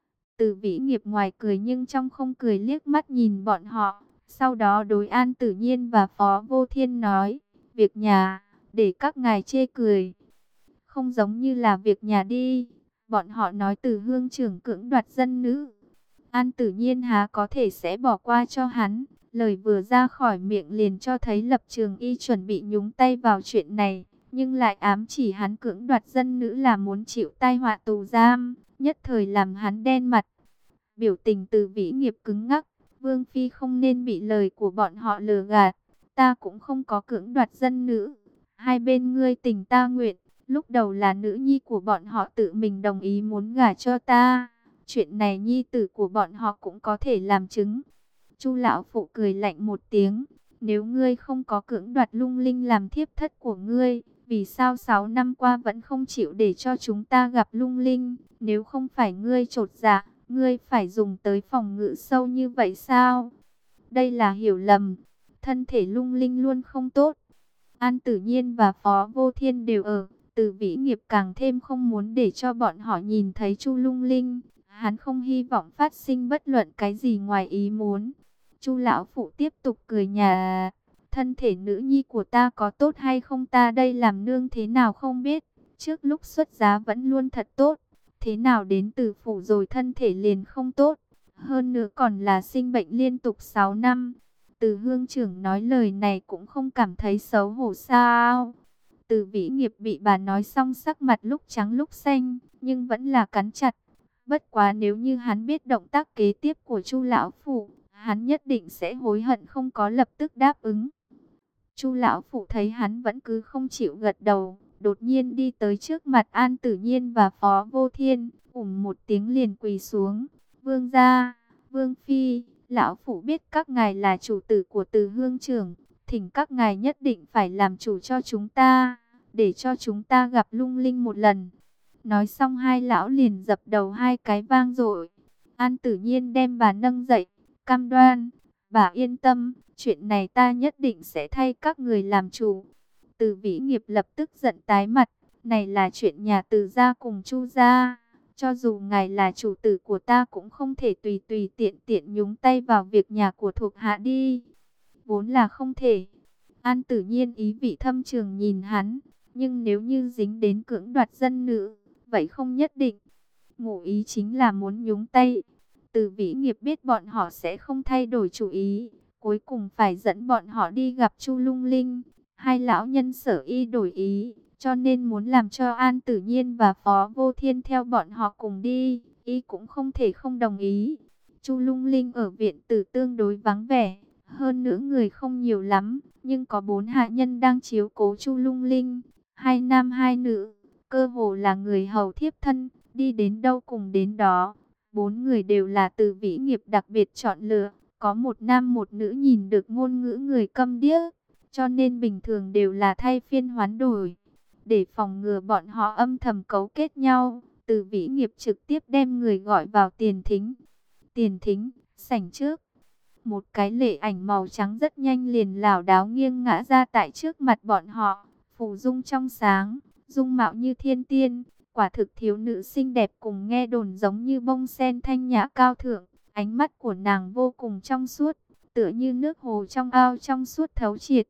Từ Vĩ Nghiệp ngoài cười nhưng trong không cười liếc mắt nhìn bọn họ, sau đó đối An Tử Nhiên và Phó Vô Thiên nói, việc nhà, để các ngài chê cười, không giống như là việc nhà đi. Bọn họ nói Từ Hương trưởng cưỡng đoạt dân nữ, An Tử Nhiên há có thể sẽ bỏ qua cho hắn. Lời vừa ra khỏi miệng liền cho thấy lập trường y chuẩn bị nhúng tay vào chuyện này, nhưng lại ám chỉ hắn cưỡng đoạt dân nữ là muốn chịu tai họa tù giam, nhất thời làm hắn đen mặt. Biểu tình Từ Vĩ Nghiệp cứng ngắc, Vương Phi không nên bị lời của bọn họ lừa gạt, ta cũng không có cưỡng đoạt dân nữ, hai bên ngươi tình ta nguyện, lúc đầu là nữ nhi của bọn họ tự mình đồng ý muốn gả cho ta, chuyện này nhi tử của bọn họ cũng có thể làm chứng. Chu lão phụ cười lạnh một tiếng, nếu ngươi không có cưỡng đoạt Lung Linh làm thiếp thất của ngươi, vì sao 6 năm qua vẫn không chịu để cho chúng ta gặp Lung Linh? Nếu không phải ngươi chột dạ, ngươi phải dùng tới phòng ngự sâu như vậy sao? Đây là hiểu lầm. Thân thể Lung Linh luôn không tốt. An Tử Nhiên và Phó Vô Thiên đều ở. Từ Vĩ Nghiệp càng thêm không muốn để cho bọn họ nhìn thấy Chu Lung Linh. Hắn không hy vọng phát sinh bất luận cái gì ngoài ý muốn. Chu lão phụ tiếp tục cười nhà. Thân thể nữ nhi của ta có tốt hay không, ta đây làm nương thế nào không biết. Trước lúc xuất giá vẫn luôn thật tốt. Thế nào đến Từ phủ rồi thân thể liền không tốt. Hơn nữa còn là sinh bệnh liên tục 6 năm. Từ Hương trưởng nói lời này cũng không cảm thấy xấu hổ sao? Từ Vĩ Nghiệp bị bà nói xong sắc mặt lúc trắng lúc xanh, nhưng vẫn là cắn chặt. Bất quá nếu như hắn biết động tác kế tiếp của Chu lão phụ, hắn nhất định sẽ hối hận không có lập tức đáp ứng. Chu lão phụ thấy hắn vẫn cứ không chịu gật đầu, đột nhiên đi tới trước mặt An Tử Nhiên và Phó Vô Thiên, một tiếng liền quỳ xuống. Vương gia, Vương phi, lão phụ biết các ngài là chủ tử của Từ Hương trưởng, thỉnh các ngài nhất định phải làm chủ cho chúng ta, để cho chúng ta gặp Lung Linh một lần. Nói xong hai lão liền dập đầu hai cái vang dội. An Tử Nhiên đem bà nâng dậy, cam đoan, bà yên tâm, chuyện này ta nhất định sẽ thay các người làm chủ. Từ Vĩ Nghiệp lập tức giận tái mặt, này là chuyện nhà Từ gia cùng Chu gia. Cho dù ngài là chủ tử của ta cũng không thể tùy tùy tiện tiện nhúng tay vào việc nhà của thuộc hạ đi. Vốn là không thể. An Tử Nhiên ý vị thâm trường nhìn hắn, nhưng nếu như dính đến cưỡng đoạt dân nữ, vậy không nhất định. Ngụ ý chính là muốn nhúng tay. Từ Vĩ Nghiệp biết bọn họ sẽ không thay đổi chủ ý, cuối cùng phải dẫn bọn họ đi gặp Chu Lung Linh. Hai lão nhân Sở Y đổi ý, cho nên muốn làm cho An Tử Nhiên và Phó Vô Thiên theo bọn họ cùng đi, y cũng không thể không đồng ý. Chu Lung Linh ở viện tử tương đối vắng vẻ, hơn nữa người không nhiều lắm, nhưng có 4 hạ nhân đang chiếu cố Chu Lung Linh, 2 nam 2 nữ, cơ hồ là người hầu thiếp thân, đi đến đâu cùng đến đó. 4 người đều là Từ Vĩ Nghiệp đặc biệt chọn lựa, có một nam một nữ nhìn được ngôn ngữ người câm điếc, cho nên bình thường đều là thay phiên hoán đổi. Để phòng ngừa bọn họ âm thầm cấu kết nhau, Từ Vĩ Nghiệp trực tiếp đem người gọi vào tiền thính. Tiền thính, sảnh trước. Một cái lệ ảnh màu trắng rất nhanh liền lảo đảo nghiêng ngã ra tại trước mặt bọn họ. Phù dung trong sáng, dung mạo như thiên tiên. Quả thực thiếu nữ xinh đẹp cùng nghe đồn giống như bông sen thanh nhã cao thượng. Ánh mắt của nàng vô cùng trong suốt, tựa như nước hồ trong ao trong suốt thấu triệt.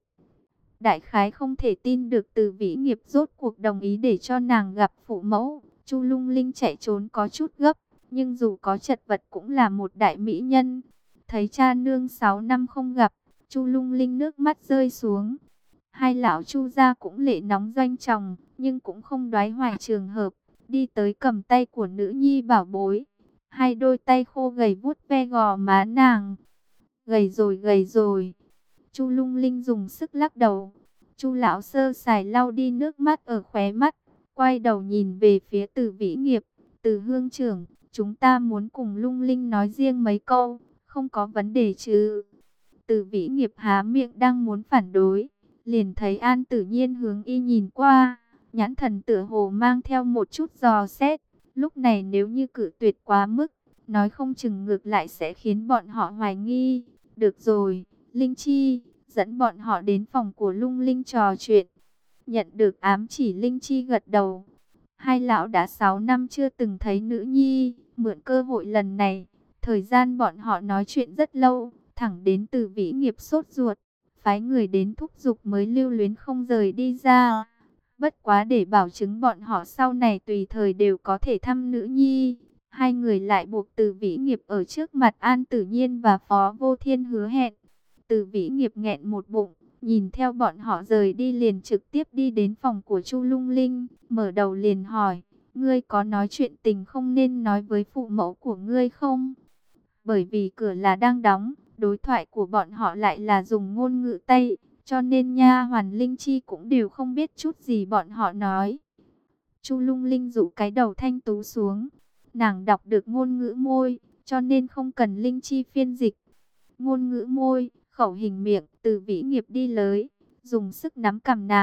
Đại khái không thể tin được Từ Vĩ Nghiệp rốt cuộc đồng ý để cho nàng gặp phụ mẫu. Chu Lung Linh chạy trốn có chút gấp, nhưng dù có chật vật cũng là một đại mỹ nhân. Thấy cha nương 6 năm không gặp, Chu Lung Linh nước mắt rơi xuống. Hai lão Chu gia cũng lệ nóng doanh chồng, nhưng cũng không đoái hoài trường hợp, đi tới cầm tay của nữ nhi bảo bối. Hai đôi tay khô gầy vuốt ve gò má nàng. Gầy rồi, gầy rồi. Chu Lung Linh dùng sức lắc đầu. Chu lão sơ sài lau đi nước mắt ở khóe mắt, quay đầu nhìn về phía Từ Vĩ Nghiệp. Từ Hương trưởng, chúng ta muốn cùng Lung Linh nói riêng mấy câu, không có vấn đề chứ? Từ Vĩ Nghiệp há miệng đang muốn phản đối, liền thấy An Tử Nhiên hướng y nhìn qua, nhãn thần tựa hồ mang theo một chút dò xét. Lúc này nếu như cự tuyệt quá mức, nói không chừng ngược lại sẽ khiến bọn họ hoài nghi. Được rồi, Linh Chi, dẫn bọn họ đến phòng của Lung Linh trò chuyện. Nhận được ám chỉ, Linh Chi gật đầu. Hai lão đã 6 năm chưa từng thấy nữ nhi, mượn cơ hội lần này, thời gian bọn họ nói chuyện rất lâu, thẳng đến Từ Vĩ Nghiệp sốt ruột, phái người đến thúc giục mới lưu luyến không rời đi ra. Bất quá để bảo chứng bọn họ sau này tùy thời đều có thể thăm nữ nhi, hai người lại buộc Từ Vĩ Nghiệp ở trước mặt An Tử Nhiên và Phó Vô Thiên hứa hẹn. Từ Vĩ Nghiệp nghẹn một bụng, nhìn theo bọn họ rời đi liền trực tiếp đi đến phòng của Chu Lung Linh, mở đầu liền hỏi, ngươi có nói chuyện tình không nên nói với phụ mẫu của ngươi không? Bởi vì cửa là đang đóng, đối thoại của bọn họ lại là dùng ngôn ngữ Tây, cho nên nha hoàn Linh Chi cũng đều không biết chút gì bọn họ nói. Chu Lung Linh dụ cái đầu thanh tú xuống, nàng đọc được ngôn ngữ môi, cho nên không cần Linh Chi phiên dịch. Ngôn ngữ môi, khẩu hình miệng, Từ Vĩ Nghiệp đi lới, dùng sức nắm cằm nàng,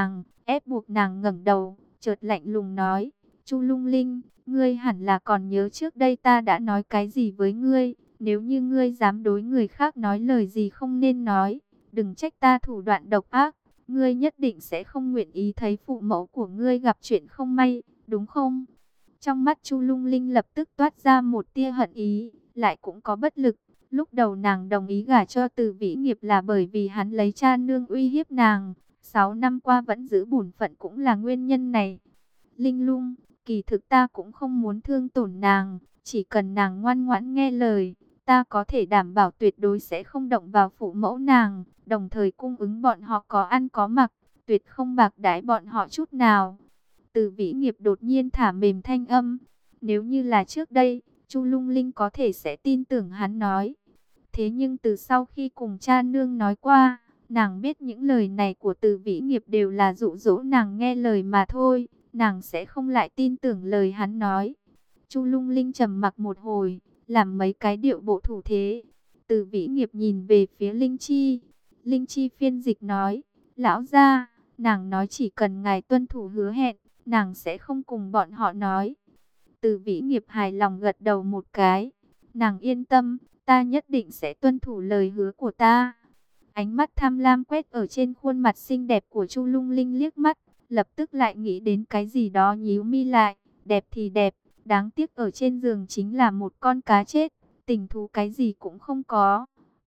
ép buộc nàng ngẩng đầu, chợt lạnh lùng nói, Chu Lung Linh, ngươi hẳn là còn nhớ trước đây ta đã nói cái gì với ngươi, nếu như ngươi dám đối người khác nói lời gì không nên nói, đừng trách ta thủ đoạn độc ác, ngươi nhất định sẽ không nguyện ý thấy phụ mẫu của ngươi gặp chuyện không may, đúng không? Trong mắt Chu Lung Linh lập tức toát ra một tia hận ý, lại cũng có bất lực. Lúc đầu nàng đồng ý gả cho Từ Vĩ Nghiệp là bởi vì hắn lấy cha nương uy hiếp nàng. 6 năm qua vẫn giữ bổn phận cũng là nguyên nhân này. Linh Lung, kỳ thực ta cũng không muốn thương tổn nàng. Chỉ cần nàng ngoan ngoãn nghe lời, ta có thể đảm bảo tuyệt đối sẽ không động vào phụ mẫu nàng. Đồng thời cung ứng bọn họ có ăn có mặc, tuyệt không bạc đãi bọn họ chút nào. Từ Vĩ Nghiệp đột nhiên thả mềm thanh âm. Nếu như là trước đây, Chu Lung Linh có thể sẽ tin tưởng hắn nói. Thế nhưng từ sau khi cùng cha nương nói qua, nàng biết những lời này của Từ Vĩ Nghiệp đều là dụ dỗ nàng nghe lời mà thôi. Nàng sẽ không lại tin tưởng lời hắn nói. Chu Lung Linh trầm mặc một hồi, làm mấy cái điệu bộ thủ thế. Từ Vĩ Nghiệp nhìn về phía Linh Chi. Linh Chi phiên dịch nói, lão gia, nàng nói chỉ cần ngài tuân thủ hứa hẹn, nàng sẽ không cùng bọn họ nói. Từ Vĩ Nghiệp hài lòng gật đầu một cái. Nàng yên tâm, ta nhất định sẽ tuân thủ lời hứa của ta. Ánh mắt tham lam quét ở trên khuôn mặt xinh đẹp của Chu Lung Linh liếc mắt, lập tức lại nghĩ đến cái gì đó nhíu mi lại. Đẹp thì đẹp, đáng tiếc ở trên giường chính là một con cá chết, tình thú cái gì cũng không có.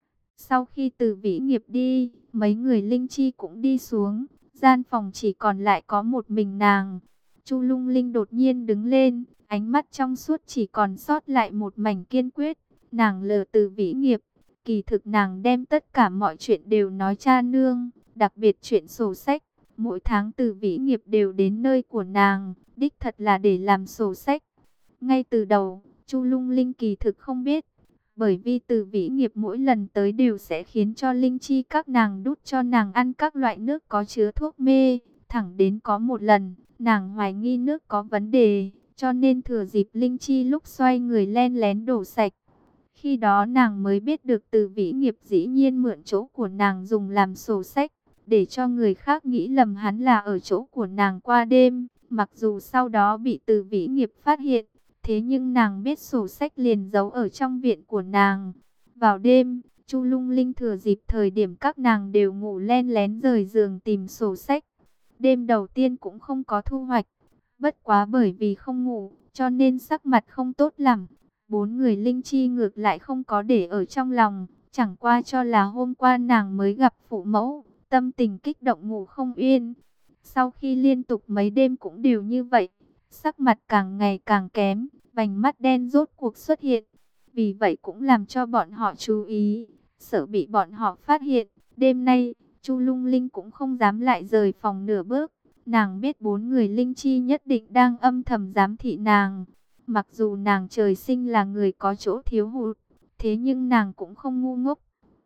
Sau khi Từ Vĩ Nghiệp đi, mấy người Linh Chi cũng đi xuống, gian phòng chỉ còn lại có một mình nàng. Chu Lung Linh đột nhiên đứng lên, ánh mắt trong suốt chỉ còn sót lại một mảnh kiên quyết. Nàng lờ Từ Vĩ Nghiệp, kỳ thực nàng đem tất cả mọi chuyện đều nói cha nương, đặc biệt chuyện sổ sách. Mỗi tháng Từ Vĩ Nghiệp đều đến nơi của nàng, đích thật là để làm sổ sách. Ngay từ đầu, Chu Lung Linh kỳ thực không biết, bởi vì Từ Vĩ Nghiệp mỗi lần tới đều sẽ khiến cho Linh Chi các nàng đút cho nàng ăn các loại nước có chứa thuốc mê. Thẳng đến có một lần, nàng hoài nghi nước có vấn đề, cho nên thừa dịp Linh Chi lúc xoay người len lén đổ sạch. Khi đó nàng mới biết được Từ Vĩ Nghiệp dĩ nhiên mượn chỗ của nàng dùng làm sổ sách, để cho người khác nghĩ lầm hắn là ở chỗ của nàng qua đêm. Mặc dù sau đó bị Từ Vĩ Nghiệp phát hiện, thế nhưng nàng biết sổ sách liền giấu ở trong viện của nàng. Vào đêm, Chu Lung Linh thừa dịp thời điểm các nàng đều ngủ len lén rời giường tìm sổ sách. Đêm đầu tiên cũng không có thu hoạch, bất quá bởi vì không ngủ, cho nên sắc mặt không tốt lắm. 4 người Linh Chi ngược lại không có để ở trong lòng, chẳng qua cho là hôm qua nàng mới gặp phụ mẫu, tâm tình kích động ngủ không yên. Sau khi liên tục mấy đêm cũng đều như vậy, sắc mặt càng ngày càng kém, vành mắt đen rốt cuộc xuất hiện. Vì vậy cũng làm cho bọn họ chú ý, sợ bị bọn họ phát hiện. Đêm nay, Chu Lung Linh cũng không dám lại rời phòng nửa bước. Nàng biết 4 người Linh Chi nhất định đang âm thầm giám thị nàng. Mặc dù nàng trời sinh là người có chỗ thiếu hụt, thế nhưng nàng cũng không ngu ngốc.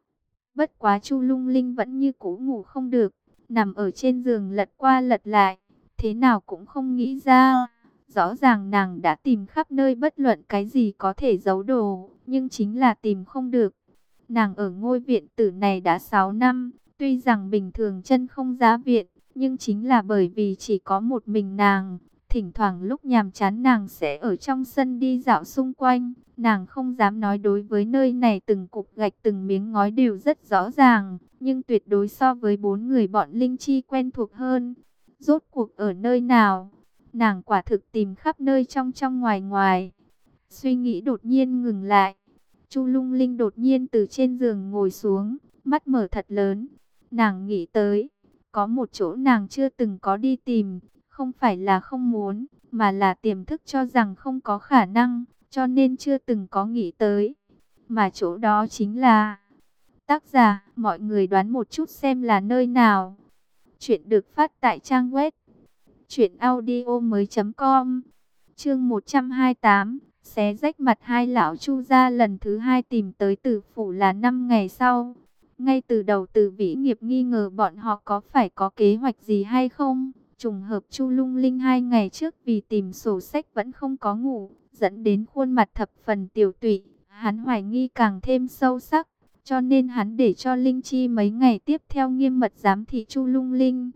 Bất quá Chu Lung Linh vẫn như cũ ngủ không được, nằm ở trên giường lật qua lật lại, thế nào cũng không nghĩ ra. Rõ ràng nàng đã tìm khắp nơi bất luận cái gì có thể giấu đồ, nhưng chính là tìm không được. Nàng ở ngôi viện tử này đã 6 năm, tuy rằng bình thường chân không ra viện, nhưng chính là bởi vì chỉ có một mình nàng. Thỉnh thoảng lúc nhàm chán nàng sẽ ở trong sân đi dạo xung quanh. Nàng không dám nói đối với nơi này từng cục gạch từng miếng ngói đều rất rõ ràng, nhưng tuyệt đối so với 4 người bọn Linh Chi quen thuộc hơn. Rốt cuộc ở nơi nào? Nàng quả thực tìm khắp nơi trong trong ngoài ngoài. Suy nghĩ đột nhiên ngừng lại. Chu Lung Linh đột nhiên từ trên giường ngồi xuống, mắt mở thật lớn. Nàng nghĩ tới, có một chỗ nàng chưa từng có đi tìm, không phải là không muốn, mà là tiềm thức cho rằng không có khả năng, cho nên chưa từng có nghĩ tới. Mà chỗ đó chính là... Tác giả, mọi người đoán một chút xem là nơi nào. Chuyện được phát tại trang web truyệnaudiomoi.com. Chương 128, xé rách mặt hai lão Chu gia lần thứ hai tìm tới Tử phủ là 5 ngày sau. Ngay từ đầu Từ Vĩ Nghiệp nghi ngờ bọn họ có phải có kế hoạch gì hay không. Trùng hợp Chu Lung Linh 2 ngày trước vì tìm sổ sách vẫn không có ngủ, dẫn đến khuôn mặt thập phần tiểu tụy. Hắn hoài nghi càng thêm sâu sắc, cho nên hắn để cho Linh Chi mấy ngày tiếp theo nghiêm mật giám thị Chu Lung Linh.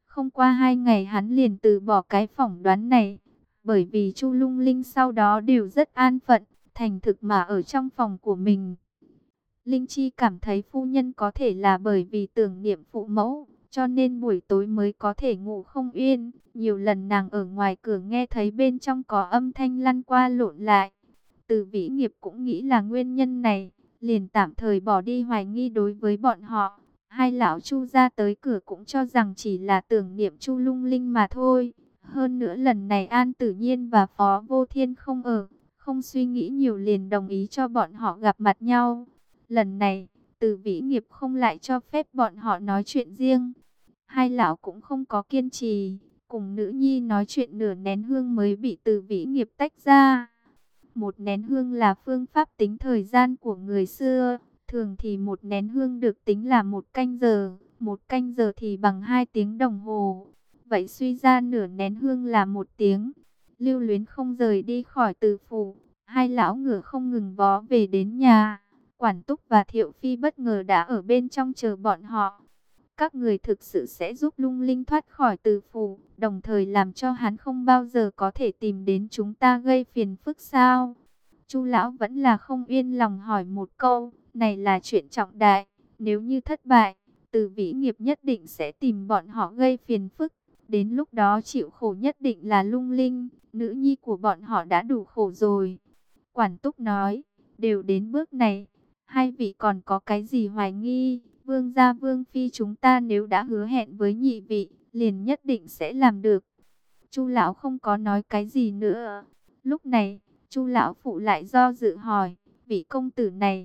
Không qua 2 ngày hắn liền từ bỏ cái phỏng đoán này, bởi vì Chu Lung Linh sau đó đều rất an phận, thành thực mà ở trong phòng của mình. Linh Chi cảm thấy phu nhân có thể là bởi vì tưởng niệm phụ mẫu, cho nên buổi tối mới có thể ngủ không yên. Nhiều lần nàng ở ngoài cửa nghe thấy bên trong có âm thanh lăn qua lộn lại. Từ Vĩ Nghiệp cũng nghĩ là nguyên nhân này, liền tạm thời bỏ đi hoài nghi đối với bọn họ. Hai lão Chu ra tới cửa cũng cho rằng chỉ là tưởng niệm Chu Lung Linh mà thôi. Hơn nữa lần này An Tử Nhiên và Phó Vô Thiên không ở, không suy nghĩ nhiều liền đồng ý cho bọn họ gặp mặt nhau. Lần này, Từ Vĩ Nghiệp không lại cho phép bọn họ nói chuyện riêng. Hai lão cũng không có kiên trì, cùng nữ nhi nói chuyện nửa nén hương mới bị Từ Vĩ Nghiệp tách ra. Một nén hương là phương pháp tính thời gian của người xưa. Thường thì một nén hương được tính là 1 canh giờ, 1 canh giờ thì bằng 2 tiếng đồng hồ. Vậy suy ra nửa nén hương là 1 tiếng. Lưu Luyến không rời đi khỏi Từ phủ, hai lão ngựa không ngừng vó về đến nhà. Quản Túc và Thiệu Phi bất ngờ đã ở bên trong chờ bọn họ. Các người thực sự sẽ giúp Lung Linh thoát khỏi Từ phủ, đồng thời làm cho hắn không bao giờ có thể tìm đến chúng ta gây phiền phức sao? Chu lão vẫn là không yên lòng hỏi một câu, này là chuyện trọng đại, nếu như thất bại, Từ Vĩ Nghiệp nhất định sẽ tìm bọn họ gây phiền phức. Đến lúc đó chịu khổ nhất định là Lung Linh, nữ nhi của bọn họ đã đủ khổ rồi. Quản Túc nói, đều đến bước này, hai vị còn có cái gì hoài nghi? Vương gia Vương phi chúng ta nếu đã hứa hẹn với nhị vị, liền nhất định sẽ làm được. Chu lão không có nói cái gì nữa. Lúc này, Chu lão phụ lại do dự hỏi, vị công tử này,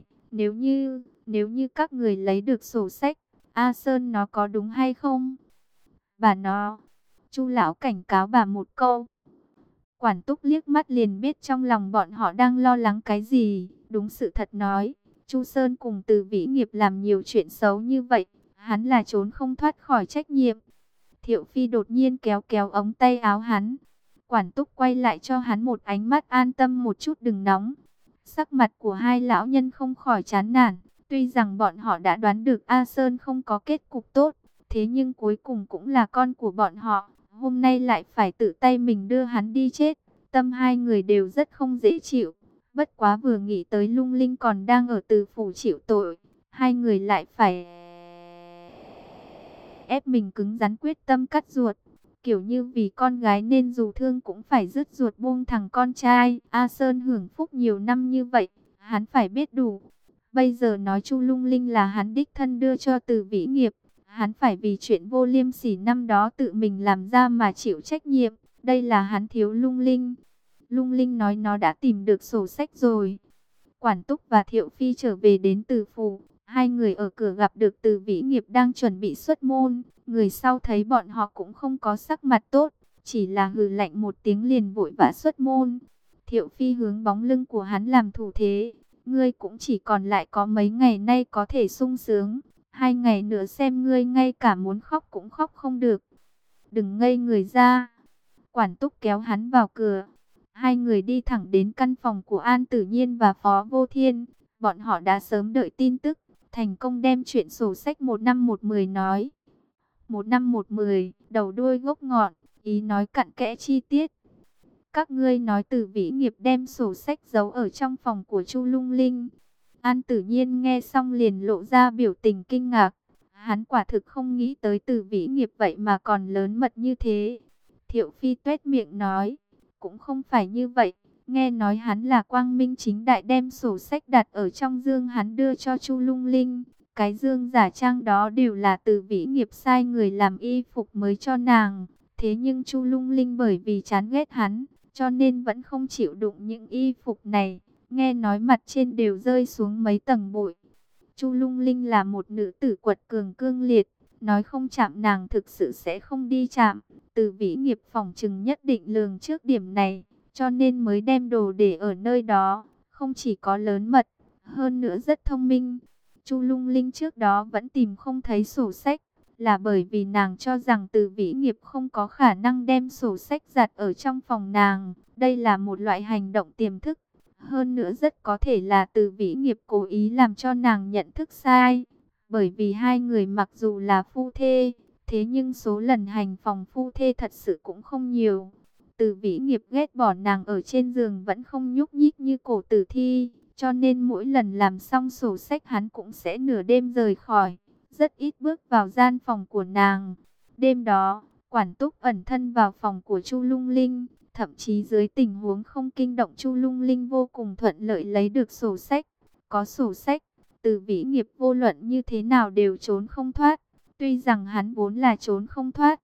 nếu như các người lấy được sổ sách, A Sơn nó có đúng hay không? Bà nó. Chu lão cảnh cáo bà một câu. Quản Túc liếc mắt liền biết trong lòng bọn họ đang lo lắng cái gì. Đúng sự thật nói, Chu Sơn cùng Từ Vĩ Nghiệp làm nhiều chuyện xấu như vậy, hắn là trốn không thoát khỏi trách nhiệm. Thiệu Phi đột nhiên kéo kéo ống tay áo hắn. Quản Túc quay lại cho hắn một ánh mắt an tâm một chút, đừng nóng. Sắc mặt của hai lão nhân không khỏi chán nản. Tuy rằng bọn họ đã đoán được A Sơn không có kết cục tốt, thế nhưng cuối cùng cũng là con của bọn họ. Hôm nay lại phải tự tay mình đưa hắn đi chết. Tâm hai người đều rất không dễ chịu. Bất quá vừa nghĩ tới Lung Linh còn đang ở Từ phủ chịu tội, hai người lại phải ép mình cứng rắn quyết tâm cắt ruột. Kiểu như vì con gái nên dù thương cũng phải dứt ruột buông thằng con trai. A Sơn hưởng phúc nhiều năm như vậy, hắn phải biết đủ. Bây giờ nói Chu Lung Linh là hắn đích thân đưa cho Từ Vĩ Nghiệp, hắn phải vì chuyện vô liêm sỉ năm đó tự mình làm ra mà chịu trách nhiệm. Đây là hắn thiếu Lung Linh. Lung Linh nói nó đã tìm được sổ sách rồi. Quản Túc và Thiệu Phi trở về đến Từ phủ. Hai người ở cửa gặp được Từ Vĩ Nghiệp đang chuẩn bị xuất môn. Người sau thấy bọn họ cũng không có sắc mặt tốt, chỉ là hừ lạnh một tiếng liền vội vã xuất môn. Thiệu Phi hướng bóng lưng của hắn làm thủ thế. Ngươi cũng chỉ còn lại có mấy ngày nay có thể sung sướng. 2 ngày nữa xem ngươi ngay cả muốn khóc cũng khóc không được. Đừng ngây người ra. Quản Túc kéo hắn vào cửa. Hai người đi thẳng đến căn phòng của An Tử Nhiên và Phó Vô Thiên. Bọn họ đã sớm đợi tin tức, thành công đem chuyện sổ sách 1 năm 1 10 nói. 1 năm 1 10, đầu đuôi gốc ngọn, ý nói cặn kẽ chi tiết. Các ngươi nói Từ Vĩ Nghiệp đem sổ sách giấu ở trong phòng của Chu Lung Linh. An Tử Nhiên nghe xong liền lộ ra biểu tình kinh ngạc. Hắn quả thực không nghĩ tới Từ Vĩ Nghiệp vậy mà còn lớn mật như thế. Thiệu Phi tuét miệng nói, cũng không phải như vậy. Nghe nói hắn là quang minh chính đại đem sổ sách đặt ở trong dương hắn đưa cho Chu Lung Linh. Cái dương giả trang đó đều là Từ Vĩ Nghiệp sai người làm y phục mới cho nàng. Thế nhưng Chu Lung Linh bởi vì chán ghét hắn, cho nên vẫn không chịu đụng những y phục này. Nghe nói mặt trên đều rơi xuống mấy tầng bụi. Chu Lung Linh là một nữ tử quật cường cương liệt, nói không chạm nàng thực sự sẽ không đi chạm. Từ Vĩ Nghiệp phỏng chừng nhất định lường trước điểm này, cho nên mới đem đồ để ở nơi đó. Không chỉ có lớn mật, hơn nữa rất thông minh. Chu Lung Linh trước đó vẫn tìm không thấy sổ sách, là bởi vì nàng cho rằng Từ Vĩ Nghiệp không có khả năng đem sổ sách giặt ở trong phòng nàng. Đây là một loại hành động tiềm thức. Hơn nữa rất có thể là Từ Vĩ Nghiệp cố ý làm cho nàng nhận thức sai. Bởi vì hai người mặc dù là phu thê, Thế nhưng số lần hành phòng phu thê thật sự cũng không nhiều. Từ Vĩ Nghiệp ghét bỏ nàng ở trên giường vẫn không nhúc nhích như cổ tử thi, cho nên mỗi lần làm xong sổ sách hắn cũng sẽ nửa đêm rời khỏi, rất ít bước vào gian phòng của nàng. Đêm đó, Quản Túc ẩn thân vào phòng của Chu Lung Linh, thậm chí dưới tình huống không kinh động Chu Lung Linh vô cùng thuận lợi lấy được sổ sách. Có sổ sách, Từ Vĩ Nghiệp vô luận như thế nào đều trốn không thoát, tuy rằng hắn vốn là trốn không thoát.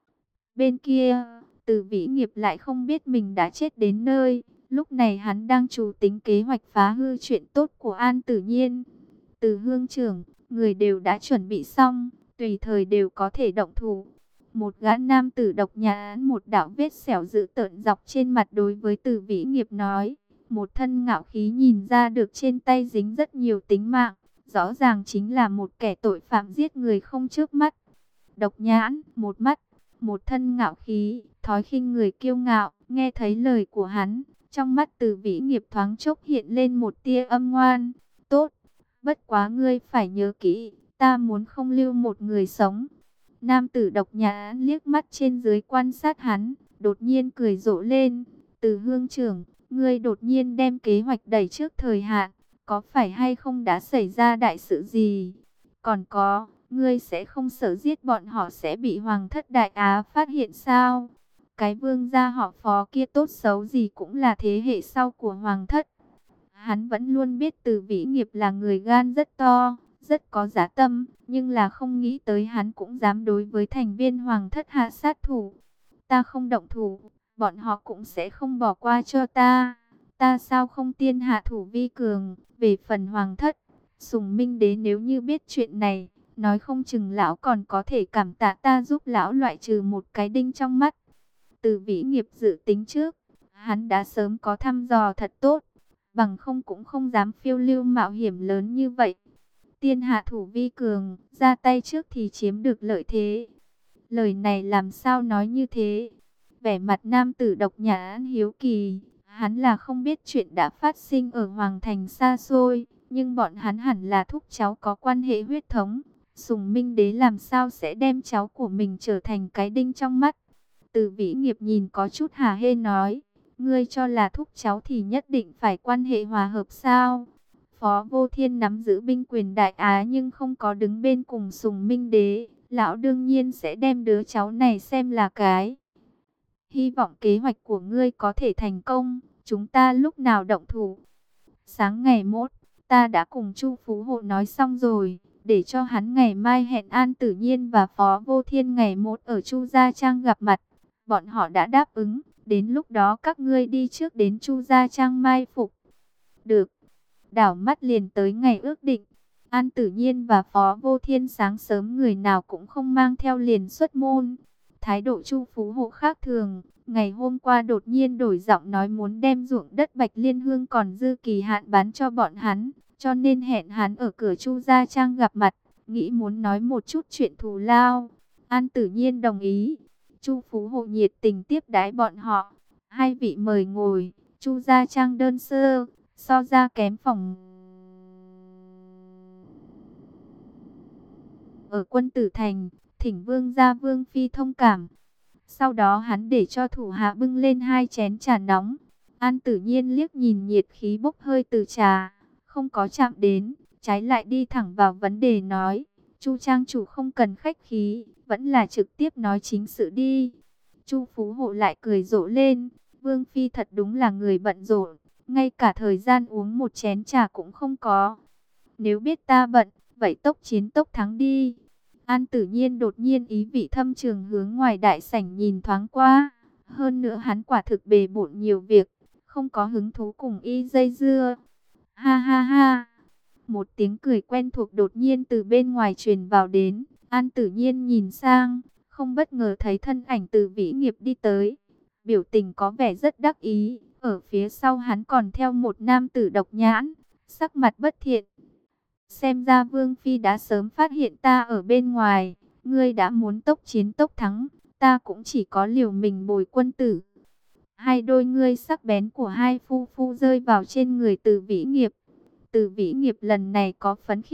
Bên kia, Từ Vĩ Nghiệp lại không biết mình đã chết đến nơi. Lúc này hắn đang chủ tính kế hoạch phá hư chuyện tốt của An Tử Nhiên. Từ Hương trưởng, người đều đã chuẩn bị xong, tùy thời đều có thể động thủ. Một gã nam tử độc nhãn một đạo vết sẹo dữ tợn dọc trên mặt đối với Từ Vĩ Nghiệp nói. Một thân ngạo khí nhìn ra được trên tay dính rất nhiều tính mạng. Rõ ràng chính là một kẻ tội phạm giết người không chớp mắt. Độc nhãn, một mắt, một thân ngạo khí, thói khinh người kiêu ngạo. Nghe thấy lời của hắn, trong mắt Từ Vĩ Nghiệp thoáng chốc hiện lên một tia âm ngoan. Tốt, bất quá ngươi phải nhớ kỹ, ta muốn không lưu một người sống. Nam tử độc nhãn liếc mắt trên dưới quan sát hắn, đột nhiên cười rộ lên. Từ Hương trưởng, ngươi đột nhiên đem kế hoạch đẩy trước thời hạn, có phải hay không đã xảy ra đại sự gì? Còn có, ngươi sẽ không sợ giết bọn họ sẽ bị Hoàng thất Đại Á phát hiện sao? Cái vương gia họ Phó kia tốt xấu gì cũng là thế hệ sau của Hoàng thất. Hắn vẫn luôn biết Từ Vĩ Nghiệp là người gan rất to, rất có dã tâm, nhưng là không nghĩ tới hắn cũng dám đối với thành viên Hoàng thất hạ sát thủ. Ta không động thủ, bọn họ cũng sẽ không bỏ qua cho ta. Ta sao không tiên hạ thủ vi cường? Về phần Hoàng thất, Sùng Minh Đế nếu như biết chuyện này, nói không chừng lão còn có thể cảm tạ ta giúp lão loại trừ một cái đinh trong mắt. Từ Vĩ Nghiệp dự tính trước, hắn đã sớm có thăm dò thật tốt, bằng không cũng không dám phiêu lưu mạo hiểm lớn như vậy. Tiên hạ thủ vi cường, ra tay trước thì chiếm được lợi thế. Lời này làm sao nói như thế? Vẻ mặt nam tử độc nhãn hiếu kỳ, hắn là không biết chuyện đã phát sinh ở Hoàng thành xa xôi, nhưng bọn hắn hẳn là thúc cháu có quan hệ huyết thống. Sùng Minh Đế làm sao sẽ đem cháu của mình trở thành cái đinh trong mắt? Từ Vĩ Nghiệp nhìn có chút hả hê nói, ngươi cho là thúc cháu thì nhất định phải quan hệ hòa hợp sao? Phó Vô Thiên nắm giữ binh quyền Đại Á nhưng không có đứng bên cùng Sùng Minh Đế, lão đương nhiên sẽ đem đứa cháu này xem là cái. Hy vọng kế hoạch của ngươi có thể thành công, chúng ta lúc nào động thủ? Sáng ngày mốt, ta đã cùng Chu Phú Hộ nói xong rồi, để cho hắn ngày mai hẹn An Tử Nhiên và Phó Vô Thiên ngày mốt ở Chu Gia Trang gặp mặt. Bọn họ đã đáp ứng, đến lúc đó các ngươi đi trước đến Chu Gia Trang mai phục. Được, đảo mắt liền tới ngày ước định. An Tử Nhiên và Phó Vô Thiên sáng sớm người nào cũng không mang theo liền xuất môn. Thái độ Chu Phú Hộ khác thường, ngày hôm qua đột nhiên đổi giọng nói muốn đem ruộng đất Bạch Liên Hương còn dư kỳ hạn bán cho bọn hắn, cho nên hẹn hắn ở cửa Chu Gia Trang gặp mặt, nghĩ muốn nói một chút chuyện thù lao. An Tử Nhiên đồng ý. Chu Phú Hộ nhiệt tình tiếp đãi bọn họ. Hai vị mời ngồi. Chu Gia Trang đơn sơ, so ra kém phòng ở Quân Tử Thành, thỉnh vương gia Vương phi thông cảm. Sau đó hắn để cho thủ hạ bưng lên hai chén trà nóng. An Tử Nhiên liếc nhìn nhiệt khí bốc hơi từ trà, không có chạm đến, trái lại đi thẳng vào vấn đề nói, Chu trang chủ không cần khách khí, vẫn là trực tiếp nói chính sự đi. Chu Phú Hộ lại cười rộ lên, Vương phi thật đúng là người bận rộn, ngay cả thời gian uống một chén trà cũng không có. Nếu biết ta bận, vậy tốc chiến tốc thắng đi. An Tử Nhiên đột nhiên ý vị thâm trường hướng ngoài đại sảnh nhìn thoáng qua. Hơn nữa hắn quả thực bề bộn nhiều việc, không có hứng thú cùng y dây dưa. Ha ha ha. Một tiếng cười quen thuộc đột nhiên từ bên ngoài truyền vào đến. An Tử Nhiên nhìn sang, không bất ngờ thấy thân ảnh Từ Vĩ Nghiệp đi tới. Biểu tình có vẻ rất đắc ý. Ở phía sau hắn còn theo một nam tử độc nhãn, sắc mặt bất thiện. Xem ra Vương Phi đã sớm phát hiện ta ở bên ngoài, ngươi đã muốn tốc chiến tốc thắng, ta cũng chỉ có liều mình bồi quân tử. Hai đôi ngươi sắc bén của hai phu phu rơi vào trên người Từ Vĩ Nghiệp. Từ Vĩ Nghiệp lần này có phấn khích,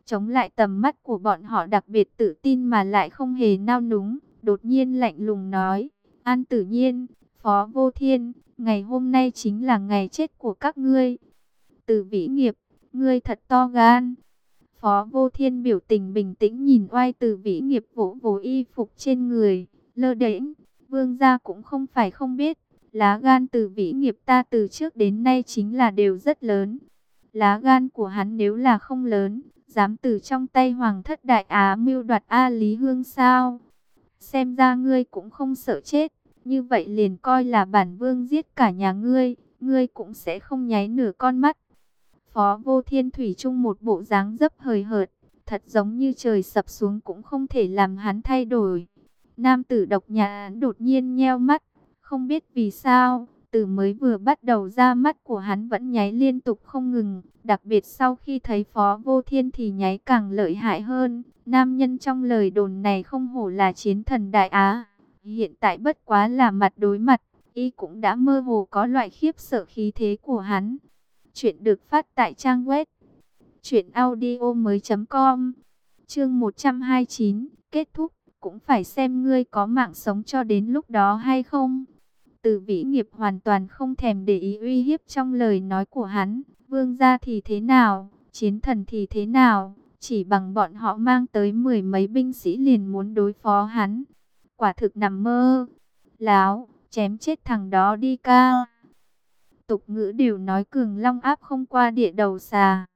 chống lại tầm mắt của bọn họ đặc biệt tự tin mà lại không hề nao núng, đột nhiên lạnh lùng nói, An Tử Nhiên, Phó Vô Thiên, ngày hôm nay chính là ngày chết của các ngươi. Từ Vĩ Nghiệp, ngươi thật to gan. Phó Vô Thiên biểu tình bình tĩnh nhìn oai Từ Vĩ Nghiệp vỗ vỗ y phục trên người, lơ đễnh, vương gia cũng không phải không biết, lá gan Từ Vĩ Nghiệp ta từ trước đến nay chính là đều rất lớn. Lá gan của hắn nếu là không lớn, dám từ trong tay Hoàng thất Đại Á mưu đoạt A Lý Hương sao? Xem ra ngươi cũng không sợ chết, như vậy liền coi là bản vương giết cả nhà ngươi, ngươi cũng sẽ không nháy nửa con mắt. Phó Vô Thiên thủy chung một bộ dáng dấp hời hợt, thật giống như trời sập xuống cũng không thể làm hắn thay đổi. Nam tử độc nhãn đột nhiên nheo mắt, không biết vì sao, từ mới vừa bắt đầu ra mắt của hắn vẫn nháy liên tục không ngừng, đặc biệt sau khi thấy Phó Vô Thiên thì nháy càng lợi hại hơn. Nam nhân trong lời đồn này không hổ là chiến thần Đại Á, hiện tại bất quá là mặt đối mặt, y cũng đã mơ hồ có loại khiếp sợ khí thế của hắn. Chuyện được phát tại trang web truyệnaudiomoi.com. Chương 129, kết thúc, cũng phải xem ngươi có mạng sống cho đến lúc đó hay không. Từ Vĩ Nghiệp hoàn toàn không thèm để ý uy hiếp trong lời nói của hắn, vương gia thì thế nào, chiến thần thì thế nào, chỉ bằng bọn họ mang tới 10 mấy binh sĩ liền muốn đối phó hắn. Quả thực nằm mơ. Láo, chém chết thằng đó đi ca. Tục ngữ đều nói cường long áp không qua địa đầu xà.